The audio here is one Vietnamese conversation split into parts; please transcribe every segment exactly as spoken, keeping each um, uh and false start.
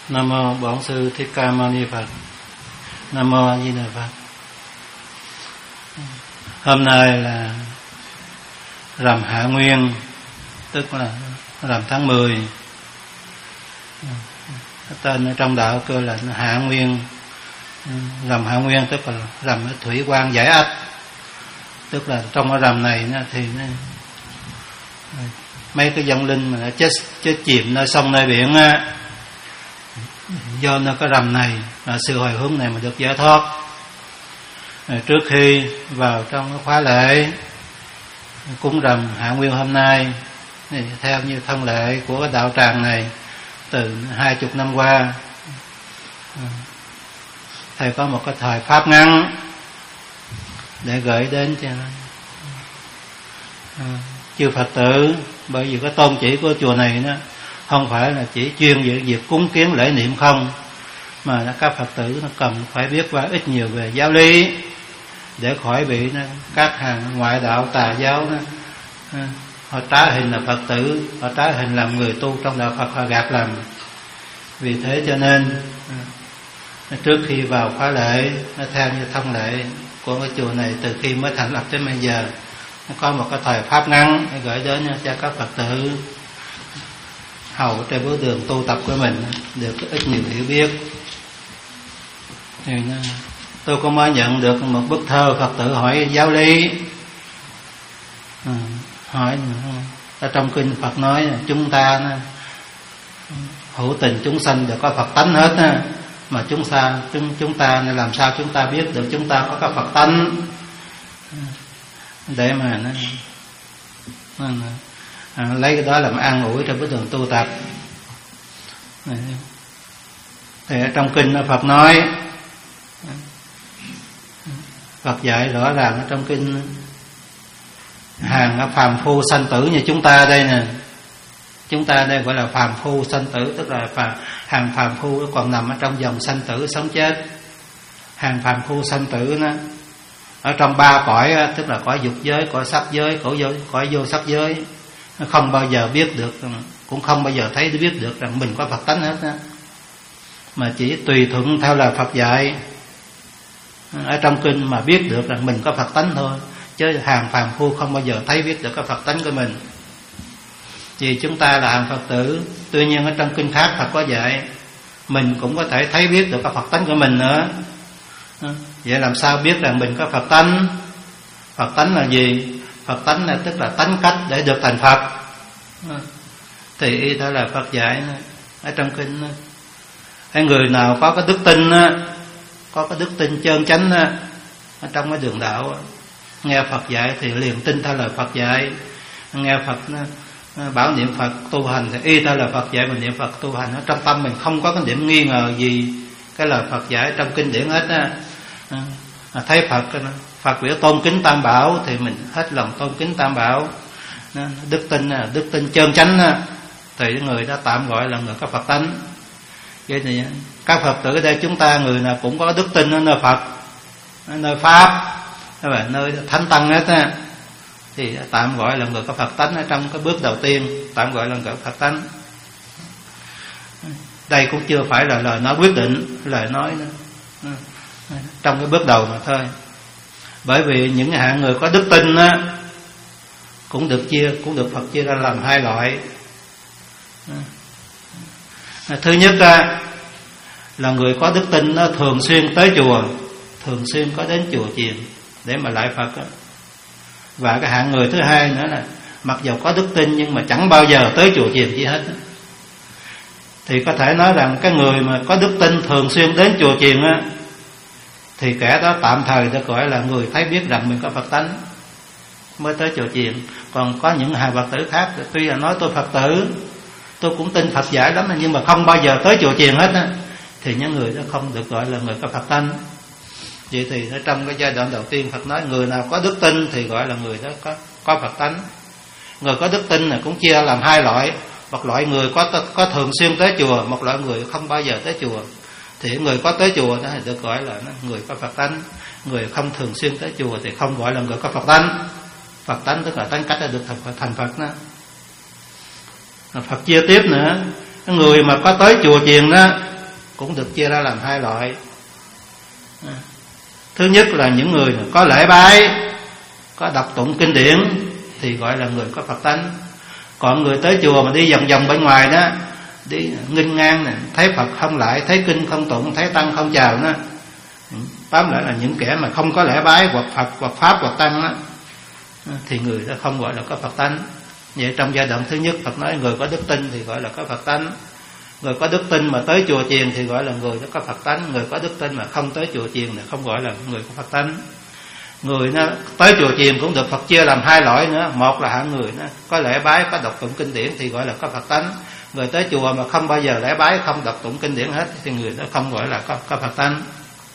Nam mô Bổn Sư Thích Ca Mâu Ni Phật. Nam mô A Di Đà Phật. Hôm nay là rằm Hạ Nguyên, tức là rằm tháng mười. Tên ở trong đạo cơ là Hạ Nguyên. Rằm Hạ Nguyên tức là rằm thủy quan giải ách. Tức là trong cái rằm này thì mấy cái vong linh mà đã chết chết chìm nơi sông nơi biển á, do nơi cái rằm này là sự hồi hướng này mà được giải thoát. Trước khi vào trong cái khóa lễ cúng rằm Hạ Nguyên hôm nay, thì theo như thông lệ của cái đạo tràng này từ hai chục năm qua, thầy có một cái thời pháp ngắn để gửi đến cho chư Phật tử. Bởi vì cái tôn chỉ của chùa này nó không phải là chỉ chuyên về việc cúng kiến lễ niệm không, mà các Phật tử nó cần phải biết qua ít nhiều về giáo lý, để khỏi bị nó, các hàng ngoại đạo tà giáo nó, họ trá hình là Phật tử, họ trá hình làm người tu trong đạo Phật, họ gạt lầm. Vì thế cho nên trước khi vào khóa lễ, nó theo như thông lệ của cái chùa này từ khi mới thành lập đến bây giờ, nó có một cái thời pháp ngắn để gửi đến cho các Phật tử hầu trên bước đường tu tập của mình được ít nhiều hiểu biết. Thì tôi cũng mới nhận được một bức thơ Phật tử hỏi giáo lý. À, hỏi ở trong kinh Phật nói là chúng ta hữu tình chúng sanh đều có Phật tánh hết á, mà chúng ta chúng chúng ta nên làm sao chúng ta biết được chúng ta có cái Phật tánh để mà nó, nó, nó à, lấy cái đó làm an ủi trong bước đường tu tập. Thì ở trong kinh Phật nói, Phật dạy rõ ràng ở trong kinh, hàng phàm phu sanh tử như chúng ta đây nè, chúng ta đây gọi là phàm phu sanh tử, tức là phàm, hàng phàm phu còn nằm ở trong dòng sanh tử sống chết. Hàng phàm phu sanh tử nó ở trong ba cõi, tức là cõi dục giới, cõi sắc giới, cõi vô, cõi vô sắc giới, nó không bao giờ biết được, cũng không bao giờ thấy biết được rằng mình có Phật tánh hết á, mà chỉ tùy thuận theo lời Phật dạy ở trong kinh mà biết được rằng mình có Phật tánh thôi. Chứ hàng phàm phu không bao giờ thấy biết được cái Phật tánh của mình. Vì chúng ta là hàng Phật tử, tuy nhiên ở trong kinh khác Phật có dạy mình cũng có thể thấy biết được cái Phật tánh của mình nữa. Vậy làm sao biết rằng mình có Phật tánh? Phật tánh là gì? Phật tánh là tức là tánh cách để được thành Phật. Thì y đó là Phật dạy ở trong kinh. Cái người nào có cái đức tin, có cái đức tin chân chánh ở trong cái đường đạo, nghe Phật dạy thì liền tin theo lời Phật dạy. Nghe Phật bảo niệm Phật tu hành thì y theo lời Phật dạy mình niệm Phật tu hành. Ở trong tâm mình không có cái điểm nghi ngờ gì cái lời Phật dạy trong kinh điển hết á. À, thấy Phật Phật biểu tôn kính Tam Bảo thì mình hết lòng tôn kính Tam Bảo. Đức tin đức tin chân chánh thì người đó tạm gọi là người có Phật tánh. Vậy thì các Phật tử ở đây chúng ta người nào cũng có đức tin ở nơi Phật, ở nơi Pháp, ở nơi Thánh Tăng hết á, thì tạm gọi là người có Phật tánh. Ở trong cái bước đầu tiên tạm gọi là người có Phật tánh. Đây cũng chưa phải là lời nói quyết định, lời nói trong cái bước đầu mà thôi. Bởi vì những hạng người có đức tin á, cũng được chia, cũng được Phật chia ra làm hai loại. Thứ nhất á, là người có đức tin nó thường xuyên tới chùa, thường xuyên có đến chùa chiền để mà lại Phật á. Và cái hạng người thứ hai nữa là mặc dù có đức tin nhưng mà chẳng bao giờ tới chùa chiền gì hết á. Thì có thể nói rằng cái người mà có đức tin thường xuyên đến chùa chiền á, thì kẻ đó tạm thời được gọi là người thấy biết rằng mình có Phật tánh mới tới chùa chiền. Còn có những hàng Phật tử khác tuy là nói tôi Phật tử, tôi cũng tin Phật dạy lắm, nhưng mà không bao giờ tới chùa chiền hết á, thì những người đó không được gọi là người có Phật tánh. Vậy thì ở trong cái giai đoạn đầu tiên Phật nói người nào có đức tin thì gọi là người đó có, có Phật tánh. Người có đức tin là cũng chia làm hai loại. Một loại người có có thường xuyên tới chùa, một loại người không bao giờ tới chùa. Thì người có tới chùa đó thì được gọi là người có Phật tánh. Người không thường xuyên tới chùa thì không gọi là người có Phật tánh. Phật tánh tức là tánh cách đã được thành Phật đó. Phật chia tiếp nữa, người mà có tới chùa chiền đó cũng được chia ra làm hai loại. Thứ nhất là những người có lễ bái, có đọc tụng kinh điển thì gọi là người có Phật tánh. Còn người tới chùa mà đi vòng vòng bên ngoài đó, đi nghênh ngang này, thấy Phật không lại, thấy kinh không tụng, thấy tăng không chào đó, bám lại là những kẻ mà không có lễ bái hoặc Phật hoặc Pháp hoặc tăng đó, thì người đó không gọi là có Phật tánh. Vậy trong giai đoạn thứ nhất Phật nói người có đức tin thì gọi là có Phật tánh. Người có đức tin mà tới chùa chiền thì gọi là người đó có Phật tánh. Người có đức tin mà không tới chùa chiền thì không gọi là người có Phật tánh. Người nó tới chùa chiền cũng được Phật chia làm hai loại nữa. Một là hạng người nó có lễ bái, có đọc tụng kinh điển thì gọi là có Phật tánh. Người tới chùa mà không bao giờ lễ bái, không đọc tụng kinh điển hết thì người đó không gọi là có, có Phật tánh.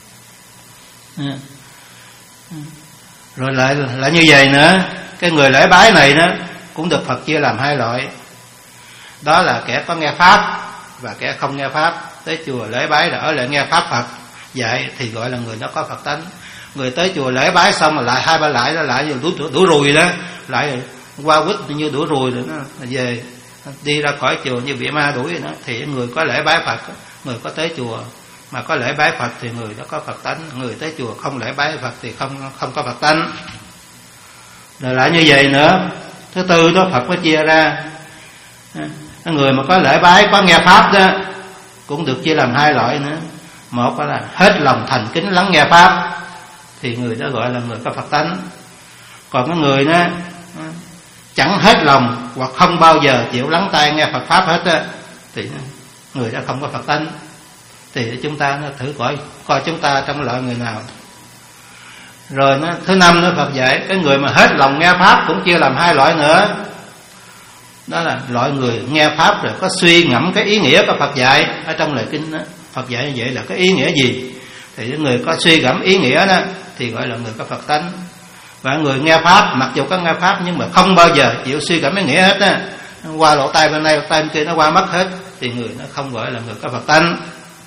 Rồi lại lại như vậy nữa, cái người lễ bái này đó cũng được Phật chia làm hai loại. Đó là kẻ có nghe pháp và kẻ không nghe pháp. Tới chùa lễ bái là ở lại nghe pháp Phật dạy thì gọi là người đó có Phật tánh. Người tới chùa lễ bái xong mà lại hai ba lại đó lại đuổi đuổi ruồi đó, lại qua quýt như đuổi ruồi rồi nó về đi ra khỏi chùa như bị ma đuổi đó, thì người có lễ bái Phật, người có tới chùa mà có lễ bái Phật thì người đó có Phật tánh. Người tới chùa không lễ bái Phật thì không không có Phật tánh. Rồi lại như vậy nữa. Thứ tư đó Phật mới chia ra, người mà có lễ bái, có nghe pháp đó cũng được chia làm hai loại nữa. Một là hết lòng thành kính lắng nghe pháp thì người đó gọi là người có Phật tánh. Còn cái người đó chẳng hết lòng hoặc không bao giờ chịu lắng tai nghe Phật pháp hết á thì người đó không có Phật tánh. Thì chúng ta nó thử coi coi chúng ta trong loại người nào. Rồi nó thứ năm nữa Phật dạy cái người mà hết lòng nghe pháp cũng chia làm hai loại nữa. Đó là loại người nghe pháp rồi có suy ngẫm cái ý nghĩa của Phật dạy ở trong lời kinh đó. Phật dạy như vậy là cái ý nghĩa gì? Thì những người có suy ngẫm ý nghĩa đó thì gọi là người có Phật tánh. Và người nghe pháp mặc dù có nghe pháp nhưng mà không bao giờ chịu suy ngẫm ý nghĩa hết á, qua lỗ tai bên này lỗ tai bên kia nó qua mất hết thì người nó không gọi là người có Phật tánh.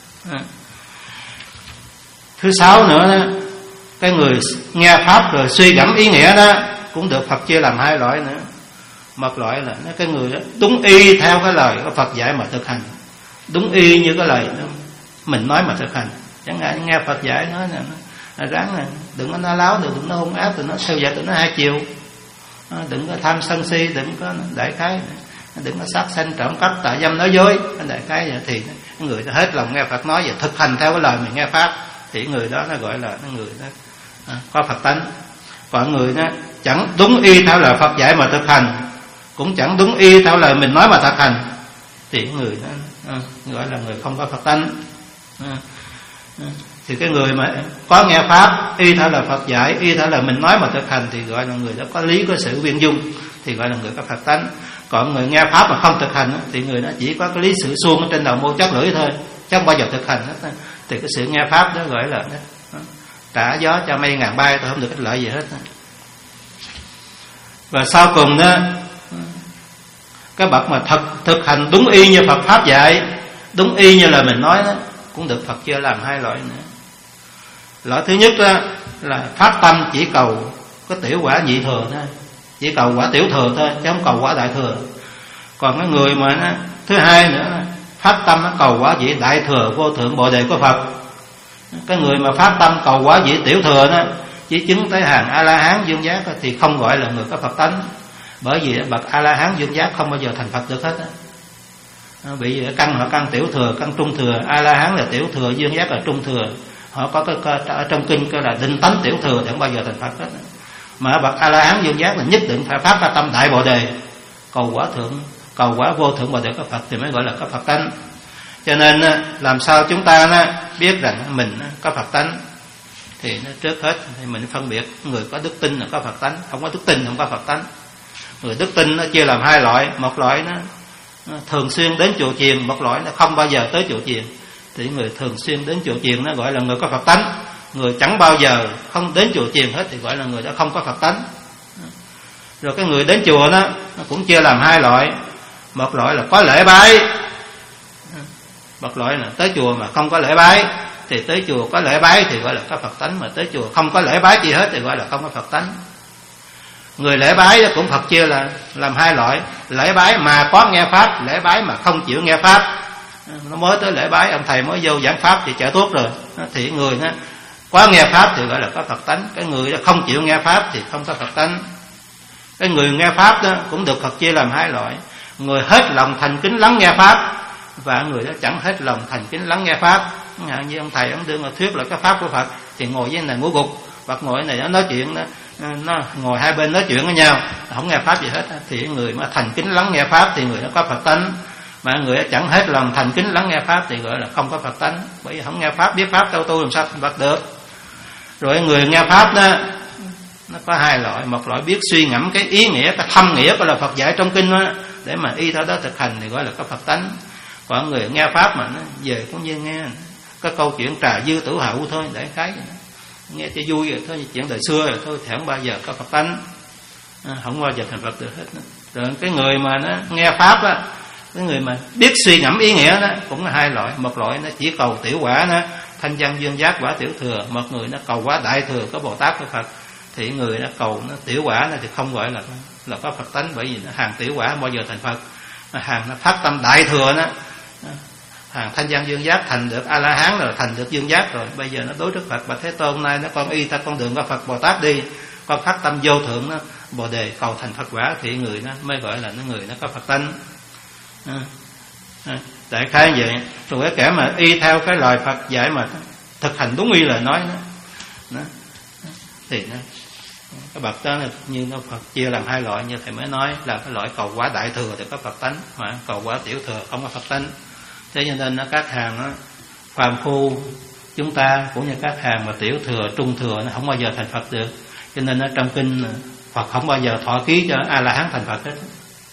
Thứ sáu nữa đó, cái người nghe pháp rồi suy ngẫm ý nghĩa đó cũng được Phật chia làm hai loại nữa. Một loại là cái người đó đúng y theo cái lời của Phật dạy mà thực hành, đúng y như cái lời đó mình nói mà thực hành. Chẳng hạn nghe Phật dạy nói là ráng là đừng có nói láo, đừng có hung ác, đừng có sâu dạy, đừng có hai chiều, đừng có tham sân si, đừng có đại khái, đừng có sát sanh trộm cắp tà dâm nói dối, đại khái vậy. Thì người đó hết lòng nghe Phật nói và thực hành theo cái lời mình nghe pháp thì người đó nó gọi là người đó à, có Phật tánh. Còn người đó chẳng đúng y theo lời Phật dạy mà thực hành, cũng chẳng đúng y theo lời mình nói mà thực hành thì người đó à, gọi là người không có Phật tánh. à, à, Thì cái người mà có nghe pháp y theo lời Phật dạy, y theo lời mình nói mà thực hành thì gọi là người đó có lý, có sự viên dung thì gọi là người có Phật tánh. Còn người nghe pháp mà không thực hành thì người đó chỉ có cái lý sự suông ở trên đầu môi chót lưỡi thôi, chứ không bao giờ thực hành hết. Thì cái sự nghe pháp đó gọi là đó, trả gió cho mây ngàn bay, tôi không được ích lợi gì hết. Và sau cùng đó, cái bậc mà thực thực hành đúng y như Phật pháp dạy, đúng y như là mình nói đó, cũng được Phật chia làm hai loại nữa. Loại thứ nhất đó là phát tâm chỉ cầu có tiểu quả nhị thừa thôi, chỉ cầu quả tiểu thừa thôi chứ không cầu quả đại thừa. Còn cái người mà nó, thứ hai nữa phát tâm nó cầu quả vị đại thừa vô thượng bồ đề của Phật. Cái người mà phát tâm cầu quả vị tiểu thừa đó chỉ chứng tới hàng A La Hán dương giác thì không gọi là người có Phật tánh. Bởi vì bậc A La Hán dương giác không bao giờ thành Phật được hết á. Bị căn họ căn tiểu thừa, căn trung thừa. A La Hán là tiểu thừa, dương giác là trung thừa. Họ có cái ở trong kinh cái là định tánh tiểu thừa thì không bao giờ thành Phật hết. Mà bậc A La Hán dương giác là nhất định phải phát ra tâm đại bồ đề, cầu quả thượng, cầu quả vô thượng bồ đề của Phật thì mới gọi là có Phật tánh. Cho nên làm sao chúng ta biết rằng mình có Phật tánh thì trước hết thì mình phân biệt người có đức tin là có Phật tánh, không có đức tin không có Phật tánh. Người đức tin nó chia làm hai loại, một loại nó thường xuyên đến chùa chiền, một loại nó không bao giờ tới chùa chiền. Thì người thường xuyên đến chùa chiền nó gọi là người có Phật tánh. Người chẳng bao giờ không đến chùa chiền hết thì gọi là người đó không có Phật tánh. Rồi cái người đến chùa đó nó cũng chia làm hai loại. Một loại là có lễ bái, một loại là tới chùa mà không có lễ bái. Thì tới chùa có lễ bái thì gọi là có Phật tánh, mà tới chùa không có lễ bái gì hết thì gọi là không có Phật tánh. Người lễ bái cũng Phật chia là làm hai loại: lễ bái mà có nghe pháp, lễ bái mà không chịu nghe pháp. nó mới tới lễ bái, ông thầy mới vô giảng pháp thì chạy tuốt rồi. Thì người nó quá nghe pháp thì gọi là có Phật tánh. Cái người đó không chịu nghe pháp thì không có Phật tánh. Cái người nghe pháp đó cũng được Phật chia làm hai loại: người hết lòng thành kính lắng nghe pháp và người đó chẳng hết lòng thành kính lắng nghe pháp. Như ông thầy ông đương là thuyết là cái pháp của Phật thì ngồi với này ngủ gục, Phật ngồi này nó nói chuyện đó, nó ngồi hai bên nói chuyện với nhau, không nghe pháp gì hết. Thì người mà thành kính lắng nghe pháp thì người đó có Phật tánh, mà người đó chẳng hết lòng thành kính lắng nghe pháp thì gọi là không có Phật tánh. Bởi vì không nghe pháp, biết pháp đâu tu làm sao thành Phật được. Rồi người nghe pháp đó nó có hai loại: một loại biết suy ngẫm cái ý nghĩa, cái thâm nghĩa của là Phật dạy trong kinh đó, để mà y theo đó thực hành thì gọi là có Phật tánh. Còn người nghe pháp mà nó về cũng như nghe cái câu chuyện trà dư tử hậu thôi, để cái nghe cho vui rồi thôi, chuyện đời xưa rồi thôi, thì không bao giờ có Phật tánh, không bao giờ thành Phật được hết. Rồi cái người mà nó nghe pháp á, cái người mà biết suy ngẫm ý nghĩa đó cũng là hai loại. Một loại nó chỉ cầu tiểu quả đó, thanh văn duyên giác quả tiểu thừa. Một người nó cầu quả đại thừa, có Bồ Tát có Phật. Thì người nó cầu nó tiểu quả nó thì không gọi là là có Phật tánh, bởi vì nó hàng tiểu quả không bao giờ thành Phật. Mà hàng nó phát tâm đại thừa đó, hàng thanh văn duyên giác thành được A La Hán rồi, thành được duyên giác rồi, bây giờ nó đối trước Phật: Bạch Thế Tôn, nay nó con y theo con đường của Phật Bồ Tát đi, con phát tâm vô thượng đó, Bồ đề cầu thành Phật quả, thì người nó mới gọi là nó người nó có Phật tánh. À, à, đại khái vậy. Rồi cái kẻ mà y theo cái lời Phật dạy mà thực hành đúng y lời nói đó, đó thì nó cái bậc đó là như nó Phật chia làm hai loại, như thầy mới nói là cái loại cầu quả đại thừa thì có Phật tánh, mà cầu quả tiểu thừa không có Phật tánh. Thế cho nên nó các hàng đó, phàm phu chúng ta cũng như các hàng mà tiểu thừa, trung thừa nó không bao giờ thành Phật được. Cho nên ở trong kinh Phật không bao giờ thọ ký cho A La Hán thành Phật hết,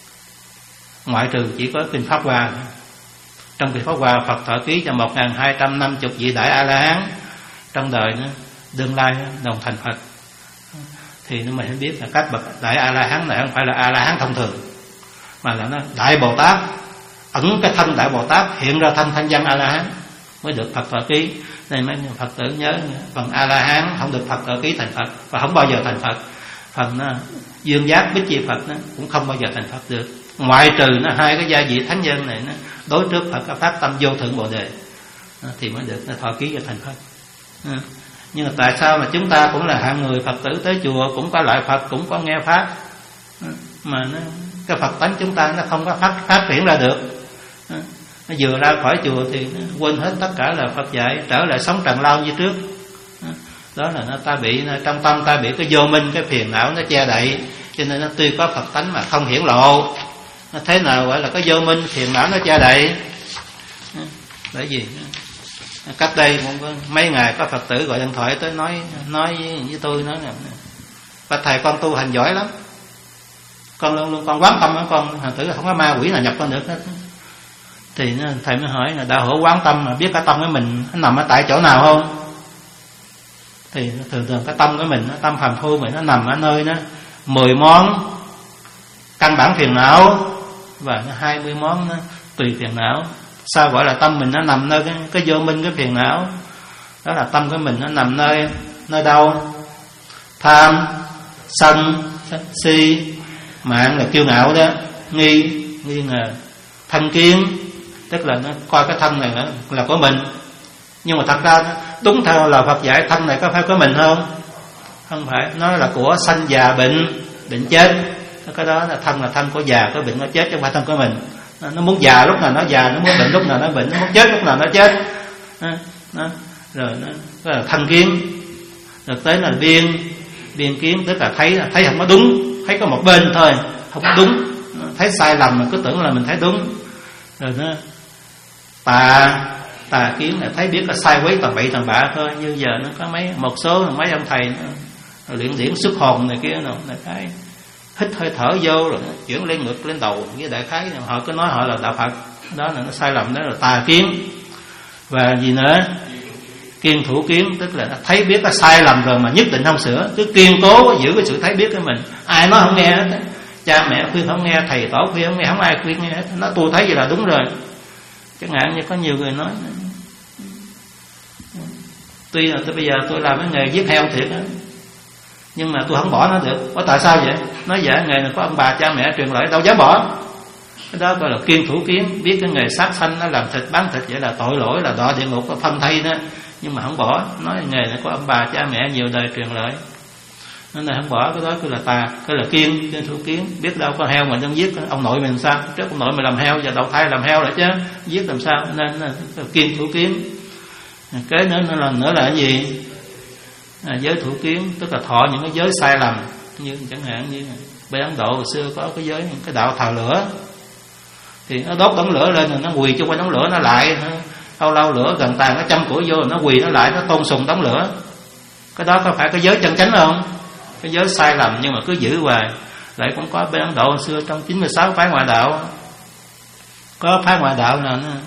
ngoại trừ chỉ có kinh Pháp Hoa. Trong kinh Pháp Hoa Phật thọ ký cho một nghìn hai trăm năm mươi vị đại A La Hán trong đời nó đương lai đồng thành Phật. Thì nó mình biết là các bậc đại A La Hán này không phải là A La Hán thông thường, mà là nó đại Bồ Tát, ẩn cái thân đại Bồ Tát hiện ra thân thanh văn A La Hán mới được Phật thọ ký. Nên mấy Phật tử nhớ, phần A La Hán không được Phật thọ ký thành Phật và không bao giờ thành Phật. Phần nó dương giác bích chi Phật nó cũng không bao giờ thành Phật được, ngoại trừ nó hai cái gia vị thánh nhân này nó đối trước Phật có phát tâm vô thượng Bồ đề thì mới được nó thọ ký cho thành Phật. Nhưng mà tại sao mà chúng ta cũng là hạng người Phật tử tới chùa, cũng có lại Phật, cũng có nghe pháp, mà nó, cái Phật tánh chúng ta nó không có phát, phát triển ra được. Nó vừa ra khỏi chùa thì nó quên hết tất cả là Phật dạy, trở lại sống trần lao như trước. Đó là nó ta bị nó, trong tâm ta bị cái vô minh, cái phiền não nó che đậy, cho nên nó tuy có Phật tánh mà không hiển lộ. Nó thế nào gọi là có vô minh, phiền não nó che đậy? Bởi vì cách đây cũng mấy ngày có Phật tử gọi điện thoại tới nói nói với, với tôi nói là: Bạch thầy, con tu hành giỏi lắm, con luôn luôn con quán tâm á, con hành tử không có ma quỷ nào nhập con được hết. Thì thầy mới hỏi là đạo hữu quán tâm mà biết cái tâm của mình nó nằm ở tại chỗ nào không? Thì thường thường cái tâm của mình, tâm phàm phu mình nó nằm ở nơi nó mười món căn bản phiền não và nó hai mươi món nó tùy phiền não. Sao gọi là tâm mình nó nằm nơi cái, cái vô minh, cái phiền não? Đó là tâm của mình nó nằm nơi nơi đâu? Tham, sân, si, mạng là kiêu ngạo đó, nghi, nghi ngờ, thân kiến, tức là nó coi cái thân này là, là của mình. Nhưng mà thật ra đúng theo là Phật dạy, thân này có phải của mình không? Không phải, nó là của sanh già bệnh, bệnh chết. Cái đó là thân, là thân của già, của bệnh, của chết, chứ không phải thân của mình. Nó muốn già lúc nào nó già, nó muốn bệnh lúc nào nó bệnh, nó muốn chết lúc nào nó chết. Đó, đó. Rồi nó, đó là thân kiến. Rồi tới là biên, biên kiến, tức là thấy thấy không có đúng, thấy có một bên thôi, không có đúng, thấy sai lầm mà cứ tưởng là mình thấy đúng. Rồi nó tà, tà kiến là thấy biết là sai quấy tầm bậy tầm bạ thôi. Như giờ nó có mấy một số mấy ông thầy nó luyện điển xuất hồn này kia nào, đại khái hít hơi thở vô rồi nó chuyển lên ngực lên đầu, với đại khái họ cứ nói họ là đạo Phật. Đó là nó sai lầm, đó là tà kiến. Và gì nữa? Kiên thủ kiến, tức là nó thấy biết là sai lầm rồi mà nhất định không sửa, cứ kiên cố giữ cái sự thấy biết của mình. Ai nói không nghe hết, cha mẹ khuyên không nghe, thầy tổ khuyên không nghe, không ai khuyên nghe hết. Nó tôi thấy vậy là đúng rồi. Chẳng hạn như có nhiều người nói tuy là tôi bây giờ tôi làm cái nghề giết heo thiệt đó, nhưng mà tôi không bỏ nó được. Có tại sao vậy? Nói vậy nghề này có ông bà cha mẹ truyền lại, đâu dám bỏ. Cái đó gọi là kiên thủ kiến. Biết cái nghề sát sanh nó làm thịt bán thịt vậy là tội lỗi, là đọa địa ngục, là phân thây đó, nhưng mà không bỏ. Nói nghề này của ông bà cha mẹ nhiều đời truyền lại, nên là không bỏ. Cái đó cứ là tà, cái là kiên, kiên thủ kiến. Biết đâu có heo mà đang giết ông nội mình sao? Trước ông nội mình làm heo, giờ đầu thai làm heo lại chứ, giết làm sao? Nên là kiên thủ kiến. Cái nữa là nữa là cái gì? À, giới thủ kiến tức là thọ những cái giới sai lầm, như chẳng hạn như bên Ấn Độ hồi xưa có cái giới cái đạo thờ lửa, thì nó đốt đống lửa lên rồi nó quỳ chung quanh đống lửa, nó lại lâu lâu lửa gần tàn, nó châm củi vô rồi nó quỳ nó lại, nó tôn sùng đống lửa. Cái đó có phải cái giới chân chánh không? Cái giới sai lầm nhưng mà cứ giữ hoài. Lại cũng có bên Ấn Độ hồi xưa trong chín mươi sáu phái ngoại đạo, có phái ngoại đạo là nó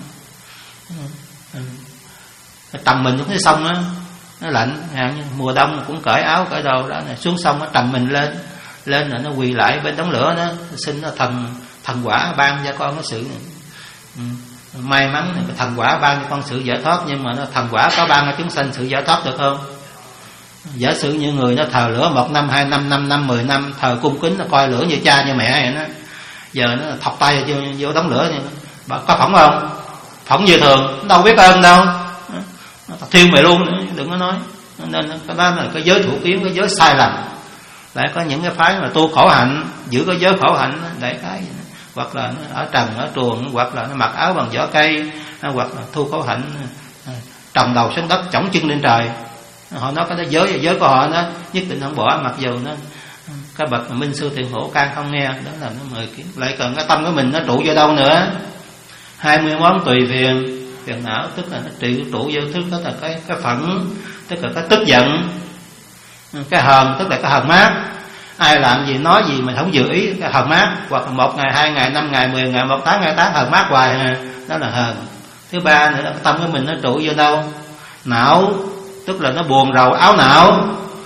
trầm mình xuống cái sông á, nó lạnh, hạn như mùa đông cũng cởi áo cởi đồ đó, xuống sông nó trầm mình lên, lên rồi nó quỳ lại bên đống lửa đó, xin nó thần thần quả ban cho con cái sự ừ, may mắn, thần quả ban cho con sự giải thoát. Nhưng mà nó thần quả có ban cho chúng sanh sự giải thoát được không? Giả sử như người nó thờ lửa một năm, hai năm, năm năm, mười năm, thờ cung kính, nó coi lửa như cha như mẹ vậy đó, giờ nó thọc tay vô, vô đống lửa vậy, có phỏng không? Phỏng như thường, đâu biết ơn đâu, thiêu mày luôn nữa, đừng có nói. Nên cái đó là cái giới thủ kiến, cái giới sai lầm. Lại có những cái phái mà tu khổ hạnh, giữ cái giới khổ hạnh để cái, hoặc là nó ở trần ở truồng, hoặc là nó mặc áo bằng vỏ cây, hoặc là tu khổ hạnh trồng đầu xuống đất, chổng chân lên trời. Họ nói cái giới giới của họ nó nhất định không bỏ, mặc dù nó cái bậc mà minh sư thiện hữu can không nghe, đó là nó mời kiếm. Lại cần cái tâm của mình nó trụ vô đâu nữa? Hai mươi món tùy phiền. Phiền não tức là nó trị trụ vô thức, đó là cái cái phẫn, tức là cái tức giận. Cái hờn tức là cái hờn mát. Ai làm gì nói gì mình không dự ý, cái hờn mát. Hoặc là một ngày, hai ngày, năm ngày, mười ngày, một tháng, hai tháng hờn mát hoài, đó là hờn. Thứ ba nữa là cái tâm của mình nó trụ vô đâu? Não tức là nó buồn rầu áo não.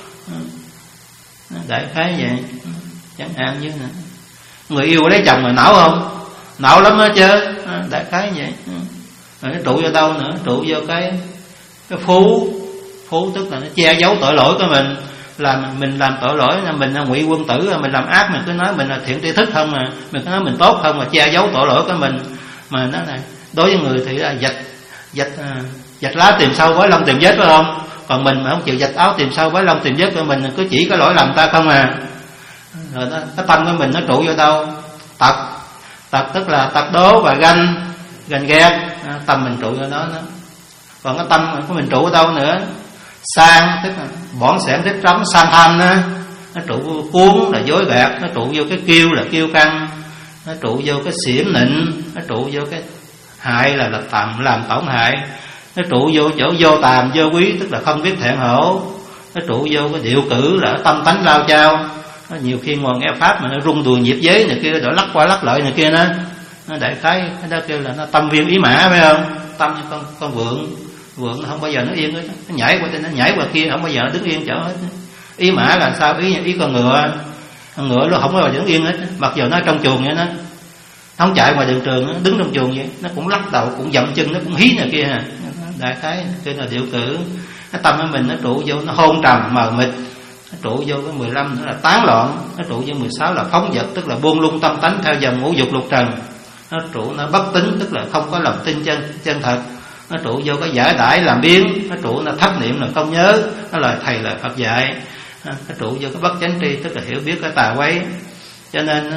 Đại khái vậy. Chẳng hạn như này, người yêu lấy chồng mà não không? Não lắm đó chứ. Đại khái vậy. Rồi nó trụ vô đâu nữa? Trụ vô cái cái phú. Phú tức là nó che giấu tội lỗi của mình. Làm mình làm tội lỗi, mình là ngụy quân tử, mình làm ác, mình cứ nói mình là thiện tri thức không mà, mình cứ nói mình tốt không mà che giấu tội lỗi của mình. Mà nó này đối với người thì là dạch dạch dạch lá tìm sâu, với lông tìm vết, phải không? Còn mình mà không chịu dạch áo tìm sâu, với lông tìm vết của mình, cứ chỉ có lỗi lầm ta không à. Rồi đó, cái tâm của mình nó trụ vô đâu? Tật. Tật tức là tật đố và ganh ganh ghét, tâm mình trụ vô đó, đó. Còn cái tâm của mình trụ ở đâu nữa? Sang tức là bỏng sẻn thích trống, sang tham đó. Nó trụ vô cuốn là dối gạt, nó trụ vô cái kiêu là kiêu căng, nó trụ vô cái xiểm nịnh, nó trụ vô cái hại là, là tầm làm tổn hại, nó trụ vô chỗ vô tàm vô quý tức là không biết thẹn hổ, nó trụ vô cái điệu cử là tâm tánh lao chao. Nó nhiều khi ngồi nghe pháp mà nó rung đùi nhịp giới này kia, đổi lắc qua lắc lại này kia đó. Nó đại khái cái đó kêu là nó tâm viên ý mã, phải không? Tâm như con con vượn, vượn nó không bao giờ nó yên hết, nó nhảy qua trên nó nhảy qua kia, không bao giờ nó đứng yên chỗ hết. Ý mã là sao? Ý ý con ngựa, con ngựa nó không bao giờ đứng yên hết, mặc dù nó trong chuồng vậy đó, nó không chạy ngoài đường trường, nó đứng trong chuồng vậy, nó cũng lắc đầu, cũng dậm chân, nó cũng hí này kia. Đại khái kêu là điệu cử. Cái tâm của mình nó trụ vô, nó hôn trầm mờ mịt. Nó trụ vô cái mười lăm nó là tán loạn, nó trụ vô mười sáu là phóng dật, tức là buông lung tâm tánh theo dòng ngũ dục lục trần. Nó trụ nó bất tín, tức là không có lòng tin chân chân thật. Nó trụ vô cái giải đãi làm biến, nó trụ nó thất niệm là không nhớ, nó là thầy là Phật dạy. Nó trụ vô cái bất chánh tri, tức là hiểu biết cái tà quấy. Cho nên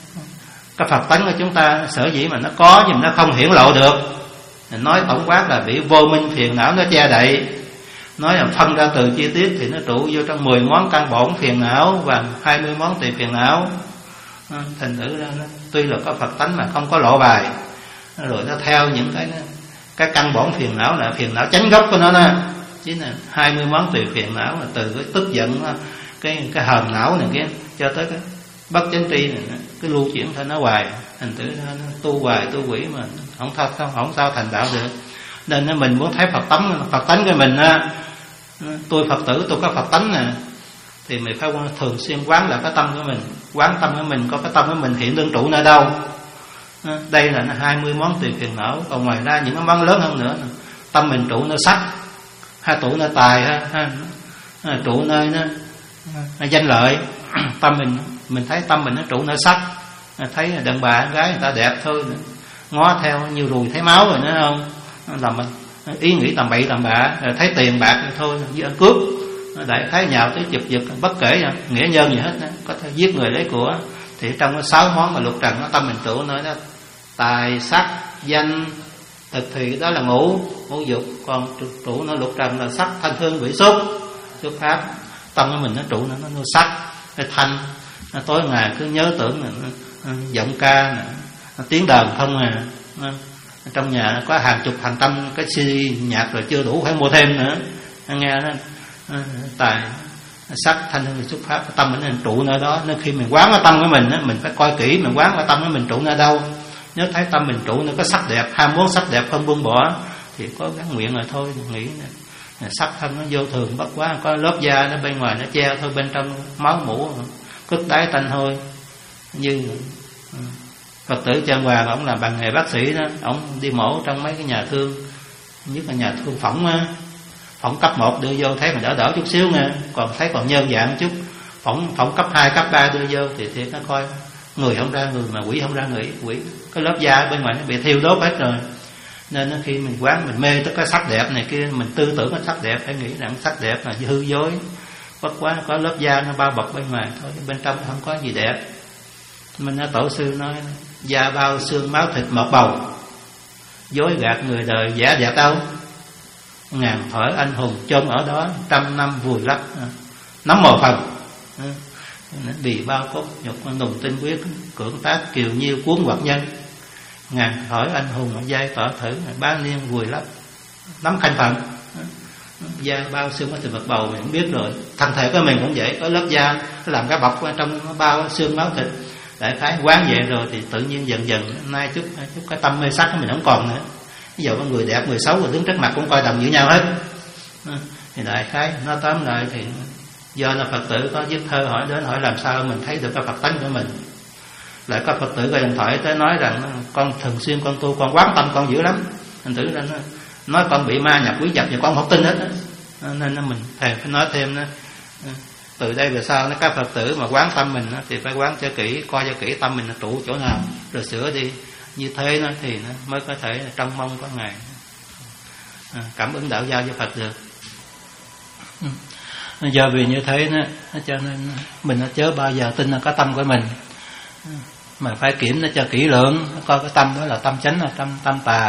cái Phật tánh của chúng ta sở dĩ mà nó có nhưng nó không hiển lộ được. Nói tổng quát là bị vô minh phiền não nó che đậy. Nói là phân ra từ chi tiết thì nó trụ vô trong mười món căn bổn phiền não và hai mươi món tùy phiền não. Thành thử ra nó tuy là có Phật tánh mà không có lộ bài, rồi nó theo những cái cái căn bổn phiền não là phiền não chánh gốc của nó nè, chính là hai mươi món tùy phiền não, là từ cái tức giận, cái cái hờn não này kia cho tới cái bất chánh tri này, cái lưu chuyển theo nó hoài. Thành thử ra nó tu hoài tu quỷ mà không sao không, không sao thành đạo được. Nên mình muốn thấy Phật tánh Phật tánh của mình á, tôi Phật tử tôi có Phật tánh nè, thì mình phải thường xuyên quán lại cái tâm của mình, quán tâm của mình, có cái tâm của mình hiện tương trụ nơi đâu. Đây là hai mươi món tùy phiền não. Còn ngoài ra những cái món lớn hơn nữa, tâm mình trụ nơi sắc, hay trụ nơi tài, ha, trụ nơi nó danh lợi. Tâm mình mình thấy tâm mình nó trụ nơi sắc, thấy đàn bà đàn gái người ta đẹp thôi, ngó theo như ruồi thấy máu rồi nữa không, làm ý nghĩ tầm bậy tầm bạ, thấy tiền bạc rồi thôi như ăn cướp, đại khái nhào tới chụp giật, bất kể nghĩa nhân gì hết, có thể giết người lấy của. Thì trong cái sáu món mà lục trần nó tâm mình trụ nói đó, tài sắc danh thực thì đó là ngũ ngũ dục, còn trụ nó lục trần là sắc thanh hương vị xúc xuất pháp. Tâm của mình nó trụ nó nó sắc nó thanh, nó tối ngày cứ nhớ tưởng là giọng ca nó tiếng đờn không à, nó, trong nhà có hàng chục hàng trăm cái xê đê nhạc rồi chưa đủ phải mua thêm nữa. Nghe nó tài sắc thanh hương xuất pháp, tâm mình trụ nơi đó. Nên khi mình quán cái tâm của mình á, mình phải coi kỹ mình quán cái tâm của mình trụ nơi đâu. Nếu thấy tâm mình trụ nó có sắc đẹp, ham muốn sắc đẹp không buông bỏ thì có gắn nguyện rồi thôi. Nghĩ sắc thân nó vô thường bất quá, có lớp da nó bên ngoài nó che thôi, bên trong máu mủ cứt đáy tanh thôi. Như Phật tử Trang Hòa, ông là bằng nghề bác sĩ đó, ông đi mổ trong mấy cái nhà thương, nhất là nhà thương phỏng á, phỏng cấp một đưa vô thấy mình đỡ đỡ chút xíu nha, còn thấy còn nhơn dạng chút. Phỏng phỏng cấp hai, cấp ba đưa vô thì thiệt nó coi người không ra người mà quỷ không ra người, quỷ cái lớp da bên ngoài nó bị thiêu đốt hết rồi. Nên nó khi mình quán mình mê tất cái sắc đẹp này kia, mình tư tưởng cái sắc đẹp phải nghĩ rằng sắc đẹp là hư dối, bất quá có lớp da nó bao bọc bên ngoài thôi, bên trong không có gì đẹp. Mình nói tổ sư nói da bao xương máu thịt một bầu, dối gạt người đời giả đẹp đâu, ngàn thỏi anh hùng chôn ở đó, trăm năm vùi lấp nắm mồ phần. Bì bao cốt nhục nùng tinh quyết, cưỡng tác kiều nhiêu cuốn hoặc nhân, ngàn thỏi anh hùng giai tỏ thử, ba niên vùi lấp nắm khanh phận. Da bao xương máu thịt một bầu mình cũng biết rồi, thân thể của mình cũng vậy, có lớp da làm cái bọc trong bao xương máu thịt. Đại khái quán vậy rồi thì tự nhiên dần dần nay chút chút cái tâm mê sắc của mình không còn nữa. Ví dụ có người đẹp người xấu rồi đứng trước mặt cũng coi đồng như nhau hết. Thì đại khái nó tóm lại thì do là Phật tử có viết thơ hỏi đến, hỏi làm sao mình thấy được cái Phật tánh của mình. Lại có Phật tử gọi điện thoại tới nói rằng con thường xuyên con tu, con quán tâm con dữ lắm. Thành tử nên nói con bị ma nhập quý nhập nhưng con không tin hết đó. Nên mình thầy phải nói thêm đó, từ đây về sau nó các Phật tử mà quán tâm mình thì phải quán cho kỹ, coi cho kỹ tâm mình là trụ chỗ nào rồi sửa đi. Như thế nó thì nó mới có thể trong mong có ngày cảm ứng đạo giao cho Phật được. Do vì như thế đó, cho nên mình nó chớ bao giờ tin là có tâm của mình, mà phải kiểm nó cho kỹ lưỡng, coi cái tâm đó là tâm chánh là tâm tâm tà.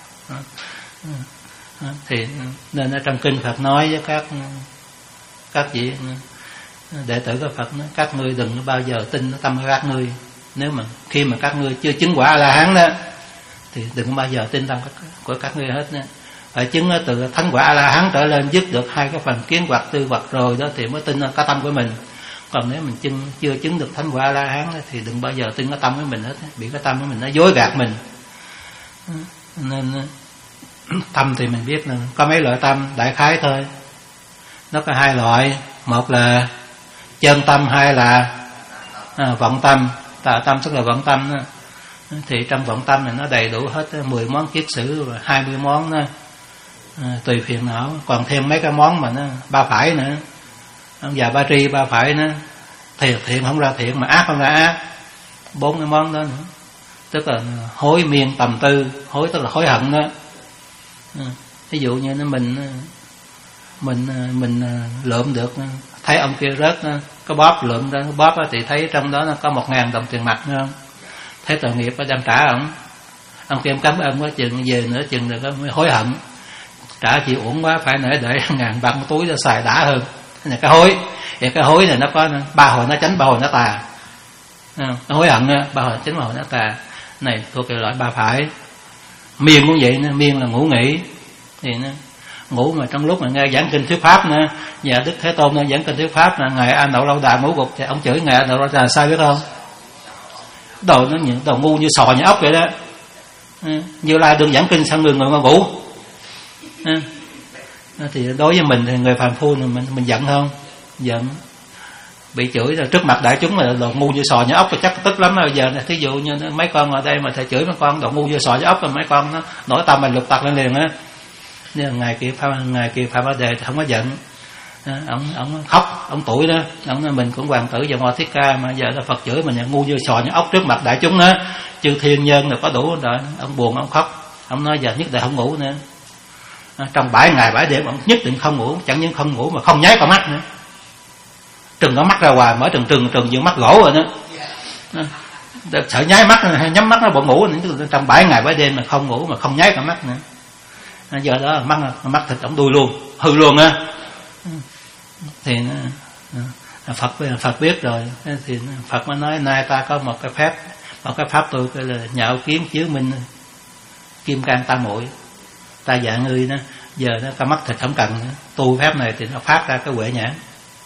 Thì nên ở trong kinh Phật nói với các các vị đệ tử của Phật nói, các ngươi đừng bao giờ tin tâm của các ngươi. Nếu mà khi mà các ngươi chưa chứng quả A La Hán đó thì đừng bao giờ tin tâm của các ngươi hết nữa. Phải chứng từ thánh quả A La Hán trở lên, dứt được hai cái phần kiến hoặc tư hoặc rồi đó thì mới tin cái tâm của mình. Còn nếu mình chứng, chưa chứng được thánh quả A La Hán thì đừng bao giờ tin cái tâm của mình hết, bị cái tâm của mình nó dối gạt mình. Nên tâm thì mình biết là có mấy loại tâm đại khái thôi. Nó có hai loại, một là chân tâm, hai là à, vọng tâm. Tà tâm tức là vọng tâm đó. Thì trong vọng tâm này nó đầy đủ hết mười món kiết sử và hai mươi món đó, à, tùy phiền não, còn thêm mấy cái món mà nó ba phải nữa. Ông già ba tri ba phải nữa, thiện thiện không ra thiện mà ác không ra ác, bốn cái món đó nữa. Tức là hối miên tầm tư, hối tức là hối hận đó. À, ví dụ như nó mình mình mình lượm được, thấy ông kia rớt có bóp lượm ra bóp thì thấy trong đó nó có một ngàn đồng tiền mặt, không? Thấy tội nghiệp đem trả ổng, ông kia cảm ơn quá chừng về nữa chừng được mới hối hận, trả chịu uổng quá phải nể để ngàn bạc túi ra xài đã hơn. Cái này cái hối, thì cái hối này nó có ba hồi nó chánh, ba hồi nó tà. Nó hối hận ba hồi chánh, ba hồi nó tà. Này thuộc cái loại ba phải. Miên cũng vậy, miên là ngủ nghỉ thì nó ngủ mà trong lúc mà nghe giảng kinh thuyết pháp nữa, nhà Đức Thế Tôn giảng kinh thuyết pháp là ngài A Đậu Lâu Đà ngủ gục thì ông chửi ngài A Đậu Lâu Đà sao biết không? Đồ nó những đồ ngu như sò như ốc vậy đó. Như Lai đừng giảng kinh sao người người mà ngủ. Thì đối với mình thì người phàm phu thì mình mình giận không? Giận. Bị chửi rồi trước mặt đại chúng là đồ ngu như sò như ốc thì chắc tức lắm. Bây giờ thí dụ như mấy con ở đây mà thầy chửi mấy con đồ ngu như sò như ốc rồi mấy con nó nổi tâm mình lục tặc lên liền á. Nhưng ngày kia Phạm, ngày kia Phạm Bá Đề thì không có giận. ông ông khóc, ông tuổi đó, ông nói mình cũng hoàng tử và ngôi Thích Ca mà giờ là Phật chửi mình ngu như sò như ốc trước mặt đại chúng đó, chư thiên nhân là có đủ rồi. Ông buồn, ông khóc, ông nói giờ nhất định không ngủ nữa, trong bảy ngày bảy đêm ông nhất định không ngủ, chẳng những không ngủ mà không nháy con mắt nữa, trừng nó mắt ra hoài, mở trừng trừng trừng như mắt gỗ rồi đó, sợ nháy mắt, nhắm mắt nó bộ ngủ, trong bảy ngày bảy đêm mà không ngủ mà không nháy con mắt nữa. Giờ đó mắt mắt thịt ổng đuôi luôn, hư luôn á. Thì Phật Phật biết rồi, thì Phật mới nói nay ta có một cái phép, một cái pháp tu cái là nhạo kiếm chiếu minh kim cang tam muội. Ta dạy ngươi đó, giờ nó cái mắt thịt không cần nữa, tu phép này thì nó phát ra cái huệ nhãn,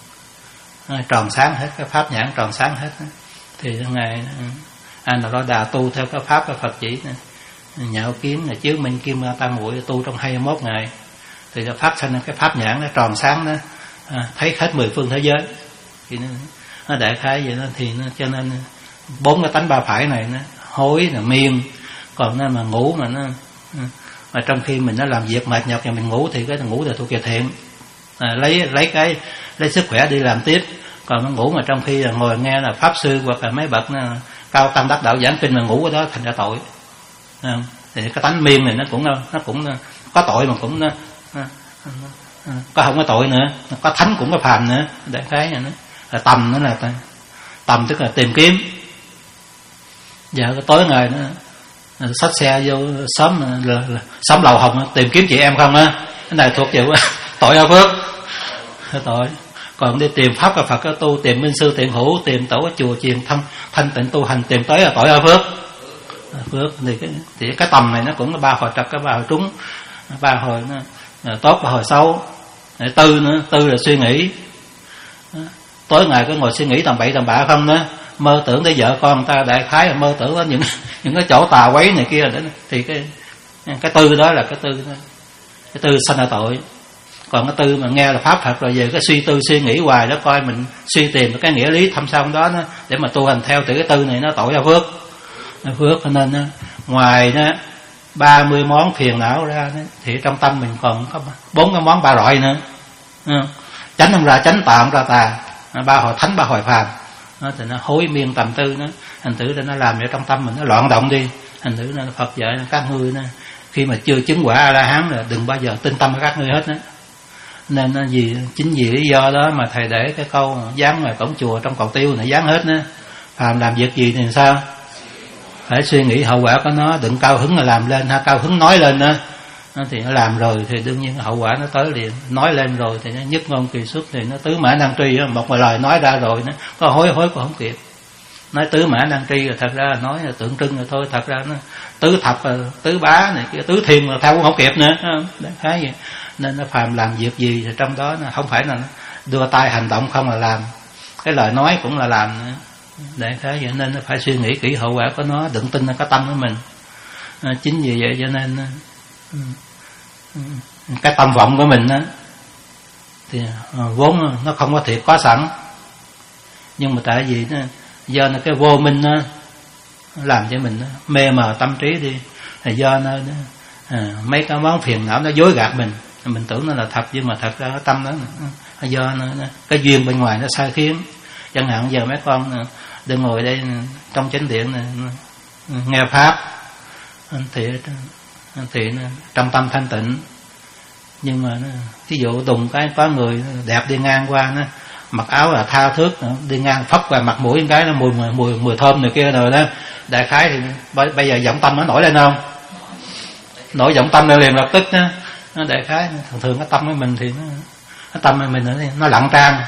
tròn sáng hết, cái pháp nhãn tròn sáng hết. Thì ngài anh là đó đà tu theo cái pháp của Phật chỉ này. Nhạo kiếm là chiếu minh kim tam muội, tu trong hai mươi mốt ngày thì nó phát sinh cái pháp nhãn nó tròn sáng đó, à, thấy hết mười phương thế giới. Thì nó, nó đại khái vậy đó. Thì nó, cho nên bốn cái tánh ba phải này nó hối là miên, còn nó mà ngủ mà nó mà trong khi mình nó làm việc mệt nhọc và mình ngủ thì cái ngủ là thuộc về thiện, à, lấy lấy cái lấy sức khỏe đi làm tiếp. Còn nó ngủ mà trong khi là ngồi nghe là pháp sư hoặc là mấy bậc cao tăng đắc đạo giảng kinh mà ngủ ở đó thành ra tội. À, thì cái tánh miên này nó cũng nó cũng có tội mà cũng nó, nó, nó, có không có tội nữa, có thánh cũng có phàm nữa. Đại khái này nó là tầm, nó là tầm tức là tìm kiếm. Giờ cái tối ngày nó xách xe vô xóm là, là, xóm Lầu Hồng tìm kiếm chị em không á, cái này thuộc về tội a phước, tội. Còn đi tìm pháp và Phật có tu, tìm minh sư tiện hữu, tìm tổ chùa chiền thanh thanh tịnh tu hành, tìm tới là tội a phước. Phước thì cái thì cái tầm này nó cũng là ba hồi trật, cái ba hồi trúng, ba hồi nó tốt, ba hồi xấu. Tư nữa, tư là suy nghĩ. Tối ngày cứ ngồi suy nghĩ tầm bậy tầm bạ không nữa, mơ tưởng tới vợ con người ta, đại khái là mơ tưởng có những những cái chỗ tà quấy này kia đó. Thì cái cái tư đó là cái tư đó. Cái tư sanh ra tội. Còn cái tư mà nghe là pháp Phật rồi về cái suy tư suy nghĩ hoài đó, coi mình suy tìm cái nghĩa lý thâm sâu đó, đó để mà tu hành theo từ cái tư này, nó tội ra phước. Nó phước. Cho nên đó, ngoài đó ba mươi món phiền não ra đó, thì trong tâm mình còn có bốn cái món ba loại nữa. Tránh không ra tránh, tà không ra tà, ba hồi thánh ba hồi phàm. Nó thì nó hối miên tầm tư nó, thành thử để nó làm cho trong tâm mình nó loạn động đi. Thành thử nên Phật dạy các ngươi nó, khi mà chưa chứng quả A La Hán là đừng bao giờ tin tâm các ngươi hết đó. Nên nó gì chính vì lý do đó mà thầy để cái câu dán ngoài cổng chùa trong cầu tiêu này dán hết đó. Phàm làm việc gì thì sao phải suy nghĩ hậu quả của nó, đừng cao hứng là làm lên, ha cao hứng nói lên đó. Nó thì nó làm rồi thì đương nhiên hậu quả nó tới liền. Nói lên rồi thì nó nhất ngôn kỳ xuất, thì nó tứ mã năng tri, một vài lời nói ra rồi nó có hối hối cũng không kịp. Nói tứ mã năng tri là thật ra là nói là tượng trưng rồi thôi, thật ra nó tứ thập tứ bá này kia, tứ thiên mà theo cũng không kịp nữa. Đại khái vậy. Nên nó phàm làm việc gì thì trong đó nó không phải là đưa tay hành động không là làm, cái lời nói cũng là làm nữa. Đại khái vậy. Nên nó phải suy nghĩ kỹ hậu quả của nó, đừng tin là cái tâm của mình. À, chính vì vậy cho nên cái tâm vọng của mình đó, thì vốn nó không có thiệt có sẵn, nhưng mà tại vì nó, do nó cái vô minh nó làm cho mình nó mê mờ tâm trí đi, thì do nó, nó à, mấy cái món phiền não nó dối gạt mình, mình tưởng nó là thật nhưng mà thật ra cái tâm đó do nó, nó, cái duyên bên ngoài nó sai khiến. Chẳng hạn giờ mấy con đừng ngồi đây trong chánh điện này, nghe pháp thì thì trong tâm thanh tịnh, nhưng mà ví dụ đùng cái có người đẹp đi ngang qua, nó mặc áo là tha thước, đi ngang phấp qua mặt mũi cái nó mùi mùi mùi thơm này kia rồi đó, đại khái thì bây giờ giọng tâm nó nổi lên không? Nổi giọng tâm lên liền lập tức đó. Nó đại khái thường thường cái tâm của mình thì nó, cái tâm của mình nó, nó lặng trang,